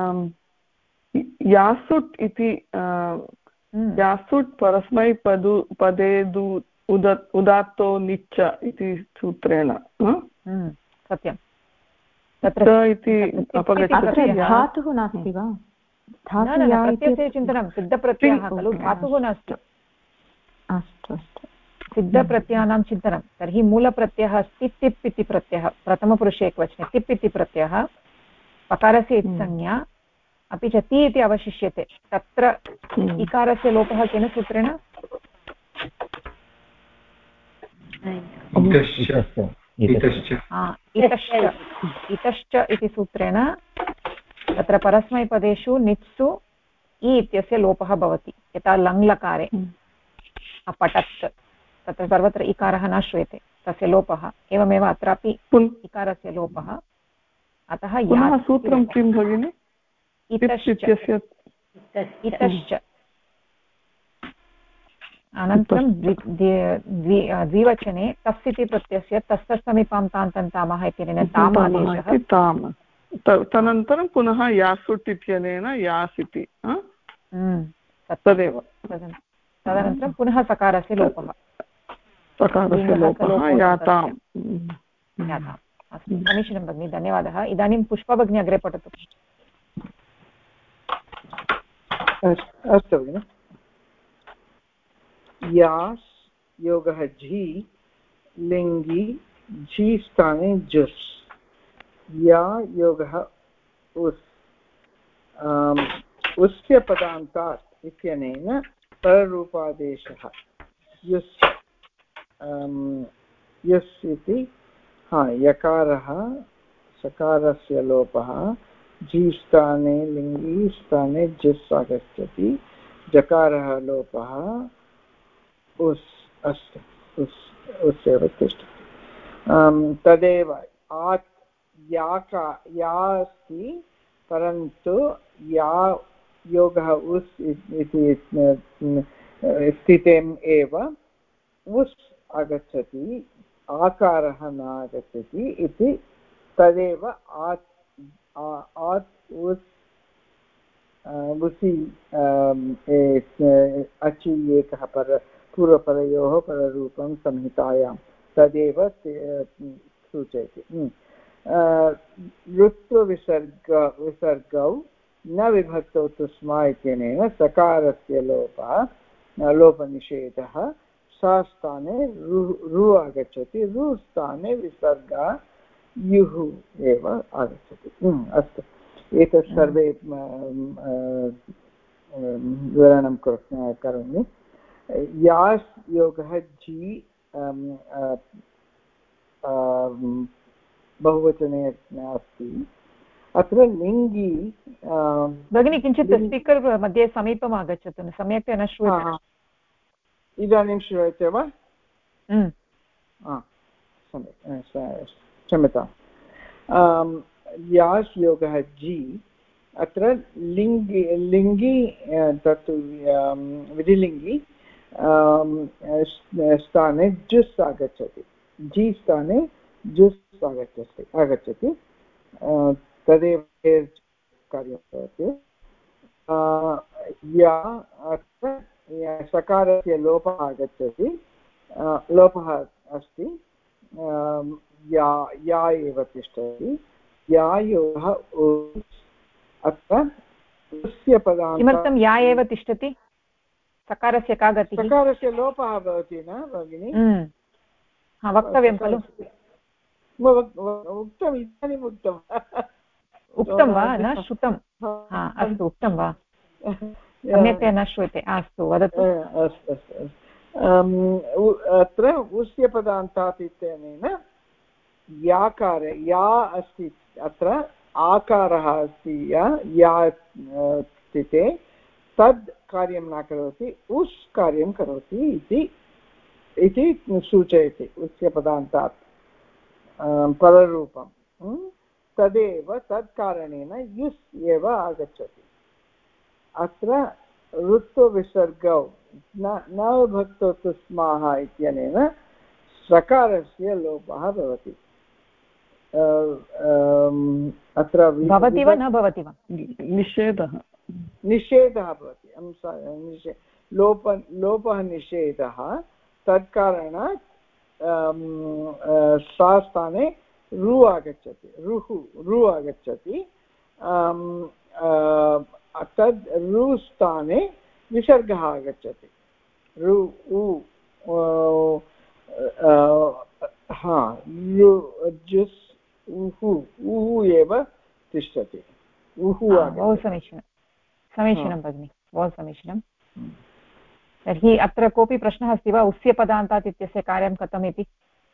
यासुट् इति यासुट् परस्मैपदु पदेदु उदात्तो निच्च इति सूत्रेण सत्यं तत्र इति अपगच्छति धातुः नास्ति वा प्रत्ययस्य चिन्तनं सिद्धप्रत्ययः खलु धातुः नास्ति अस्तु अस्तु सिद्धप्रत्ययानां चिन्तनं तर्हि मूलप्रत्ययः अस्ति तिप् इति प्रत्ययः प्रथमपुरुषे एकवचने तिप् इति प्रत्ययः पकारस्य इत्संज्ञा अपि च ति इति अवशिष्यते तत्र इकारस्य लोपः केन सूत्रेण इतश्च इति सूत्रेण तत्र परस्मैपदेषु नित्सु इ इत्यस्य लोपः भवति यथा लङ्लकारे अपठत् तत्र सर्वत्र इकारः न श्रूयते तस्य लोपः एवमेव अत्रापि इकारस्य लोपः अतः सूत्रं किं भगिनि इतश्च अनन्तरं द्विवचने तस् इति प्रत्ययस्य तस्तमीपां तान्तन्तामः इत्यनेन ताम् आदेशः तदनन्तरं पुनः यासुट् इत्यनेन यास् इति तदेव तदनन्तरं पुनः सकारस्य लोपः याताम् अस्तु समीचीनं भगिनि धन्यवादः इदानीं पुष्पा भगिनी अग्रे पठतु अस्तु भगिनि यास् योगः झि लिङ्गि झि स्थाने जुस् या योगः उस् उस्य पदान्तात् इत्यनेन पररूपादेशः युस् युस् इति यकारः सकारस्य लोपः झि स्थाने लिङ्गि स्थाने जुस् आगच्छति जकारः लोपः उस् अस्ति उस् एव तिष्ठति तदेव आत् या अस्ति परन्तु या योगः उस् इति स्थितिम् एव उस् आगच्छति आकारः न आगच्छति इति तदेव आत् उस् उसि अचि एकः पूर्वपरयोः पररूपं संहितायां तदेव सूचयति ऋत्वविसर्गौ न विभक्तौ तु स्म इत्यनेन सकारस्य लोपनिषेधः सा स्थाने रु आगच्छति रु स्थाने विसर्गः युः एव आगच्छति अस्तु एतत् सर्वे विवरणं करोमि यास् योगः झि बहुवचने अस्ति अत्र लिङ्गि भगिनी किञ्चित् स्पीकर् मध्ये समीपम् आगच्छतु सम्यक् न श्रूयते इदानीं श्रूयते वा सम्यक् क्षम्यतां यास् योगः झि अत्र लिङ्गि तत् विधिलिङ्गि स्थाने जुस् आगच्छति झि स्थाने जुस् आगच्छति तदेव कार्यं भवति या अत्र सकारस्य लोपः आगच्छति लोपः अस्ति या एव तिष्ठति या योगः अत्र तस्य पदान्त किमर्थं या एव तिष्ठति सकारस्य का गतिः सकारस्य लोपः भवति न भगिनि वक्तव्यं खलु उक्तम् इदानीम् उक्तम् उक्तं वा न श्रुतम् अस्तु उक्तं वा सम्यक्तया न श्रूयते अस्तु वदतु अस्तु अत्र उस्यपदान्तात् इत्यनेन याकार या अस्ति अत्र आकारः अस्ति या स्थिते तद् कार्यं न करोति उस् कार्यं करोति इति सूचयति उस्यपदान्तात् पररूपं तदेव तत्कारणेन युस् एव आगच्छति अत्र ऋत्वविसर्गौ न विभक्तौ स्मः इत्यनेन सकारस्य लोपः भवति अत्र भवति वा न भवति वा निषेधः भवति लोपः निषेधः तत्कारणात् सा स्थाने रु आगच्छति रु आगच्छति तद् रु स्थाने विसर्गः आगच्छति रु जुस् उः एव तिष्ठति बहु समीचीनं भगिनि बहु समीचीनं तर्हि अत्र कोऽपि प्रश्नः अस्ति वा उस्यपदान्तात् इत्यस्य कार्यं कथम् इति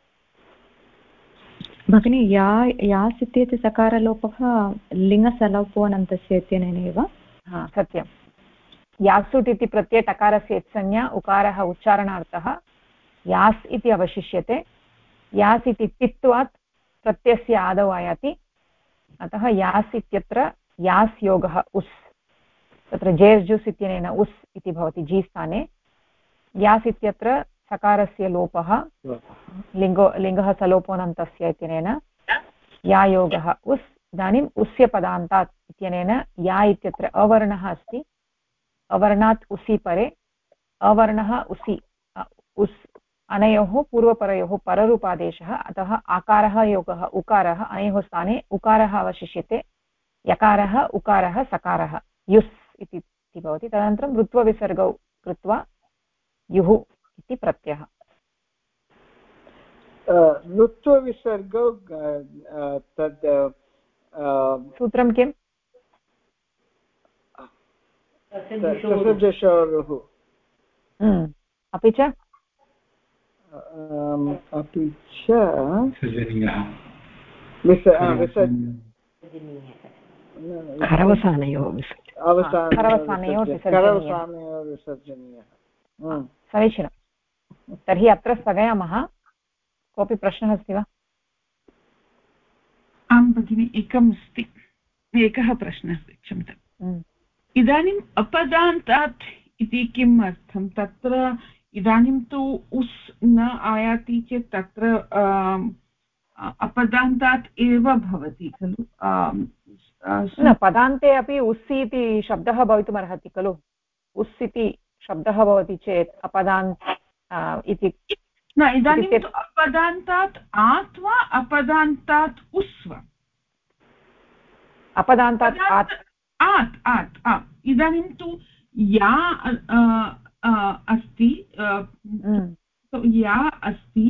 भगिनि यास् इत्येतत् सकारलोपः लिङ्गसलोपोऽनन्तस्य इत्यनेनैव सत्यं यासुट् इति प्रत्यये टकारस्य यत्संज्ञा उकारः उच्चारणार्थः यास् इति अवशिष्यते यास् इति तित्वात् प्रत्ययस्य आदौ आयाति अतः यास् इत्यत्र यास् योगः उस् तत्र जेर्जुस् इत्यनेन उस् इति भवति जी स्थाने यास् इत्यत्र सकारस्य लोपः लिङ्गः सलोपोऽनन्तस्य इत्यनेन या योगः उस् इदानीम् उस्यपदान्तात् इत्यनेन या इत्यत्र अवर्णः अस्ति अवर्णात् उसि परे अवर्णः उसि उस् अनयोः पूर्वपरयोः पररूपादेशः अतः आकारः योगः उकारः अनयोः स्थाने उकारः अवशिष्यते यकारः उकारः सकारः युस् इति भवति तदनन्तरं ऋत्वविसर्गौ कृत्वा युः इति प्रत्ययः ऋत्वविसर्गौ तद् सूत्रं किम् अपि च समीचीनं तर्हि अत्र स्थगयामः कोऽपि प्रश्नः अस्ति वा आं भगिनि एकः प्रश्नः अस्ति क्षम्यताम् इदानीम् अपदान्तात् इति किम् अर्थं तत्र इदानीं तु उस् न आयाति चेत् तत्र अपदान्तात् एव भवति खलु न पदान्ते अपि उस् इति शब्दः भवितुमर्हति खलु उस् इति शब्दः भवति चेत् अपदान्त इति न इदानीं तु अपदान्तात् आत् वा अपदान्तात् उस् वा अपदान्तात् आत् इदानीं तु या अस्ति या अस्ति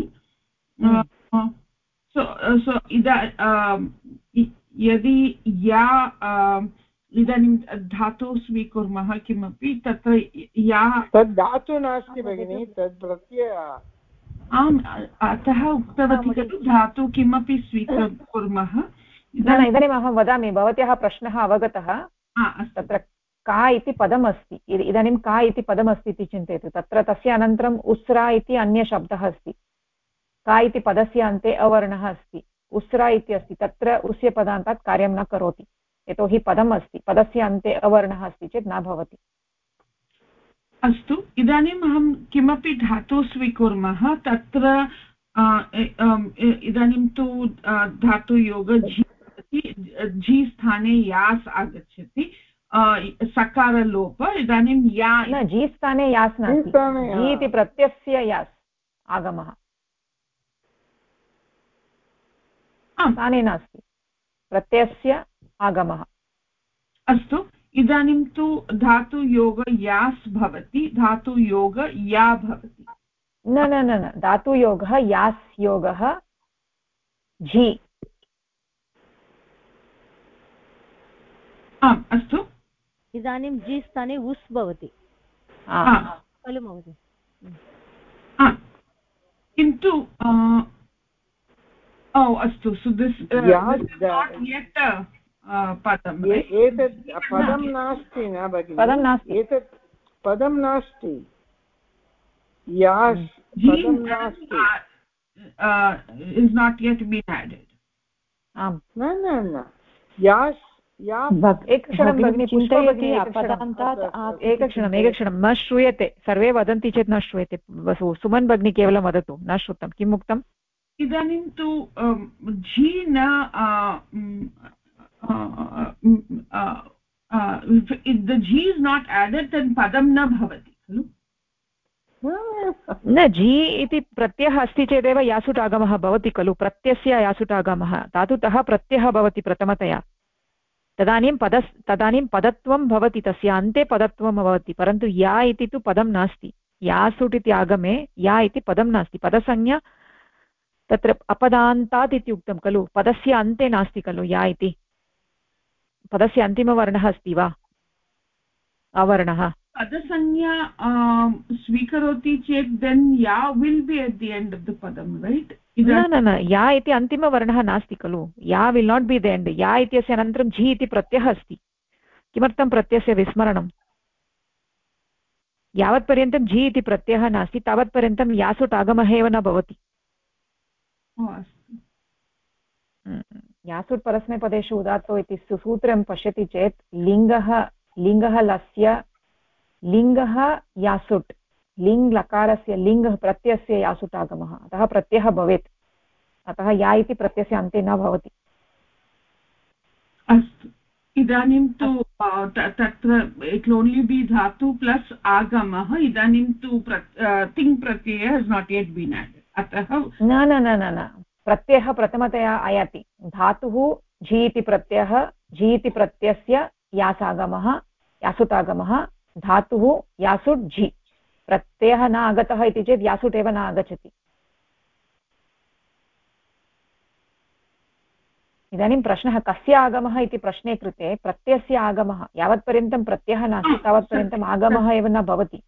यदि या इदानीं धातुः स्वीकुर्मः किमपि तत्र या तद् धातुः नास्ति भगिनि तद् प्रत्ययः आम् अतः उक्तवती खलु धातुः किमपि स्वीकुर्मः इदानीम् अहं वदामि भवत्याः प्रश्नः अवगतः तत्र का इति पदम् अस्ति इदानीं का इति पदम् अस्ति इति चिन्तयतु तत्र तस्य अनन्तरम् उस्रा इति अन्यशब्दः अस्ति का इति पदस्य अन्ते अवर्णः अस्ति उस्रा इति अस्ति तत्र उस्यपदान्तात् कार्यं न करोति यतोहि पदम् अस्ति पदस्य अन्ते अवर्णः अस्ति चेत् न भवति अस्तु इदानीम् अहं किमपि धातुः स्वीकुर्मः तत्र इदानीं तु धातुयोग झि स्थाने यास् आगच्छति सकारलोप इदानीं या न जी स्थाने यास् नास्ति जी इति प्रत्ययस्य यास् आगमः स्थाने नास्ति प्रत्ययस्य आगमः अस्तु इदानीं तु धातुयोग यास् भवति, धातुयोग या भवति। न न न न, धातुयोगः यास् योगः झि। आम् अस्तु, इदानीं जि स्थाने उस् भवति खलु महोदय? किन्तु अस्तु, सो दिस् नाट् येट् पदम्, एतत् पदं नास्ति न भगिनि, एतत् पदं नास्ति, यास् पदं नास्ति, is not yet been added. आम् न न न, यास् एकक्षणं भगिनी, चिन्तयति एकक्षणं न श्रूयते, सर्वे वदन्ति चेत् न श्रूयते। सुमन् भगिनी केवलं वदतु, न श्रुतं, किम् उक्तम्? इदानीं तु झि न the g is not added, then padam न भवति खलु? न, झि इति प्रत्ययः अस्ति चेदेव यासुट् आगमः भवति खलु, प्रत्ययस्य यासुट् आगमः, धातुतः प्रत्ययः भवति प्रथमतया, तदानीं पदत्वं भवति, तस्य अन्ते पदत्वं भवति, परन्तु या इति तु पदं नास्ति। यासुट् इति आगमे या इति पदं नास्ति, पदसंज्ञा तत्र अपदान्तात् इति उक्तं खलु, पदस्य अन्ते नास्ति खलु या इति। पदस्य अन्तिमवर्णः अस्ति वा अवर्णः? पदसंज्ञा स्वीकरोति चेत् देन् या will be at the end of the पदं, रैट्? न न न, या इति अन्तिमवर्णः नास्ति खलु, या will not be the end. या इत्यस्य अनन्तरं झि इति प्रत्ययः अस्ति। किमर्थं प्रत्ययस्य विस्मरणं? यावत्पर्यन्तं झि इति प्रत्ययः नास्ति तावत्पर्यन्तं यासुट् आगमः एव न भवति। यासुट् परस्मैपदेषु उदात्तो इति सूत्रं पश्यति चेत् लिङ्गः लस्य लिङ्गः यासुट्, लिङ् लकारस्य लिङ्गः प्रत्ययस्य यासुट् आगमः, अतः प्रत्ययः भवेत्, अतः या इति प्रत्ययस्य अन्ते न भवति। अस्तु, इदानीं तु तत्र इट् ओन्लि बि धातु प्लस् आगमः, इदानीं तु तिङ् प्रत्ययः is not yet been added, अतः न न न न न, प्रत्ययः प्रथमतया आयाति। धातुः झि इति प्रत्ययः, झि इति प्रत्ययस्य यासागमः यासुटागमः, धातुः यासुट् झि, प्रत्ययः न आगतः इति चेत् यासुट् एव न आगच्छति। इदानीं प्रश्नः कस्य आगमः इति प्रश्ने कृते प्रत्ययस्य आगमः, यावत्पर्यन्तं प्रत्ययः नास्ति तावत्पर्यन्तम् आगमः एव न भवति।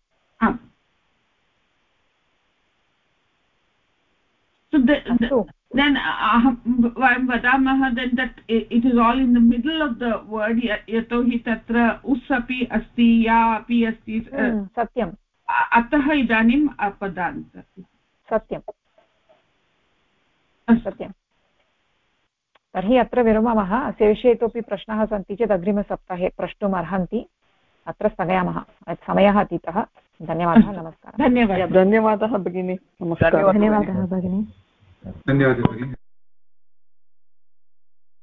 then vayam vadamah then that it is all in the middle of the word, yatohi tatra us api asti ya api asti satyam, atah idanim apadanta satyam satyam। तर्हि अत्र विरमामः। अस्य विषये इतोपि प्रश्नाः सन्ति चेत् अग्रिमसप्ताहे प्रष्टुम् अर्हन्ति। अत्र स्थगयामः, समयः अतीतः। धन्यवादः, नमस्कारः। धन्यवादः भगिनी, नमस्कारः। धन्यवादः भगिनी। धन्यवादः भगिनी।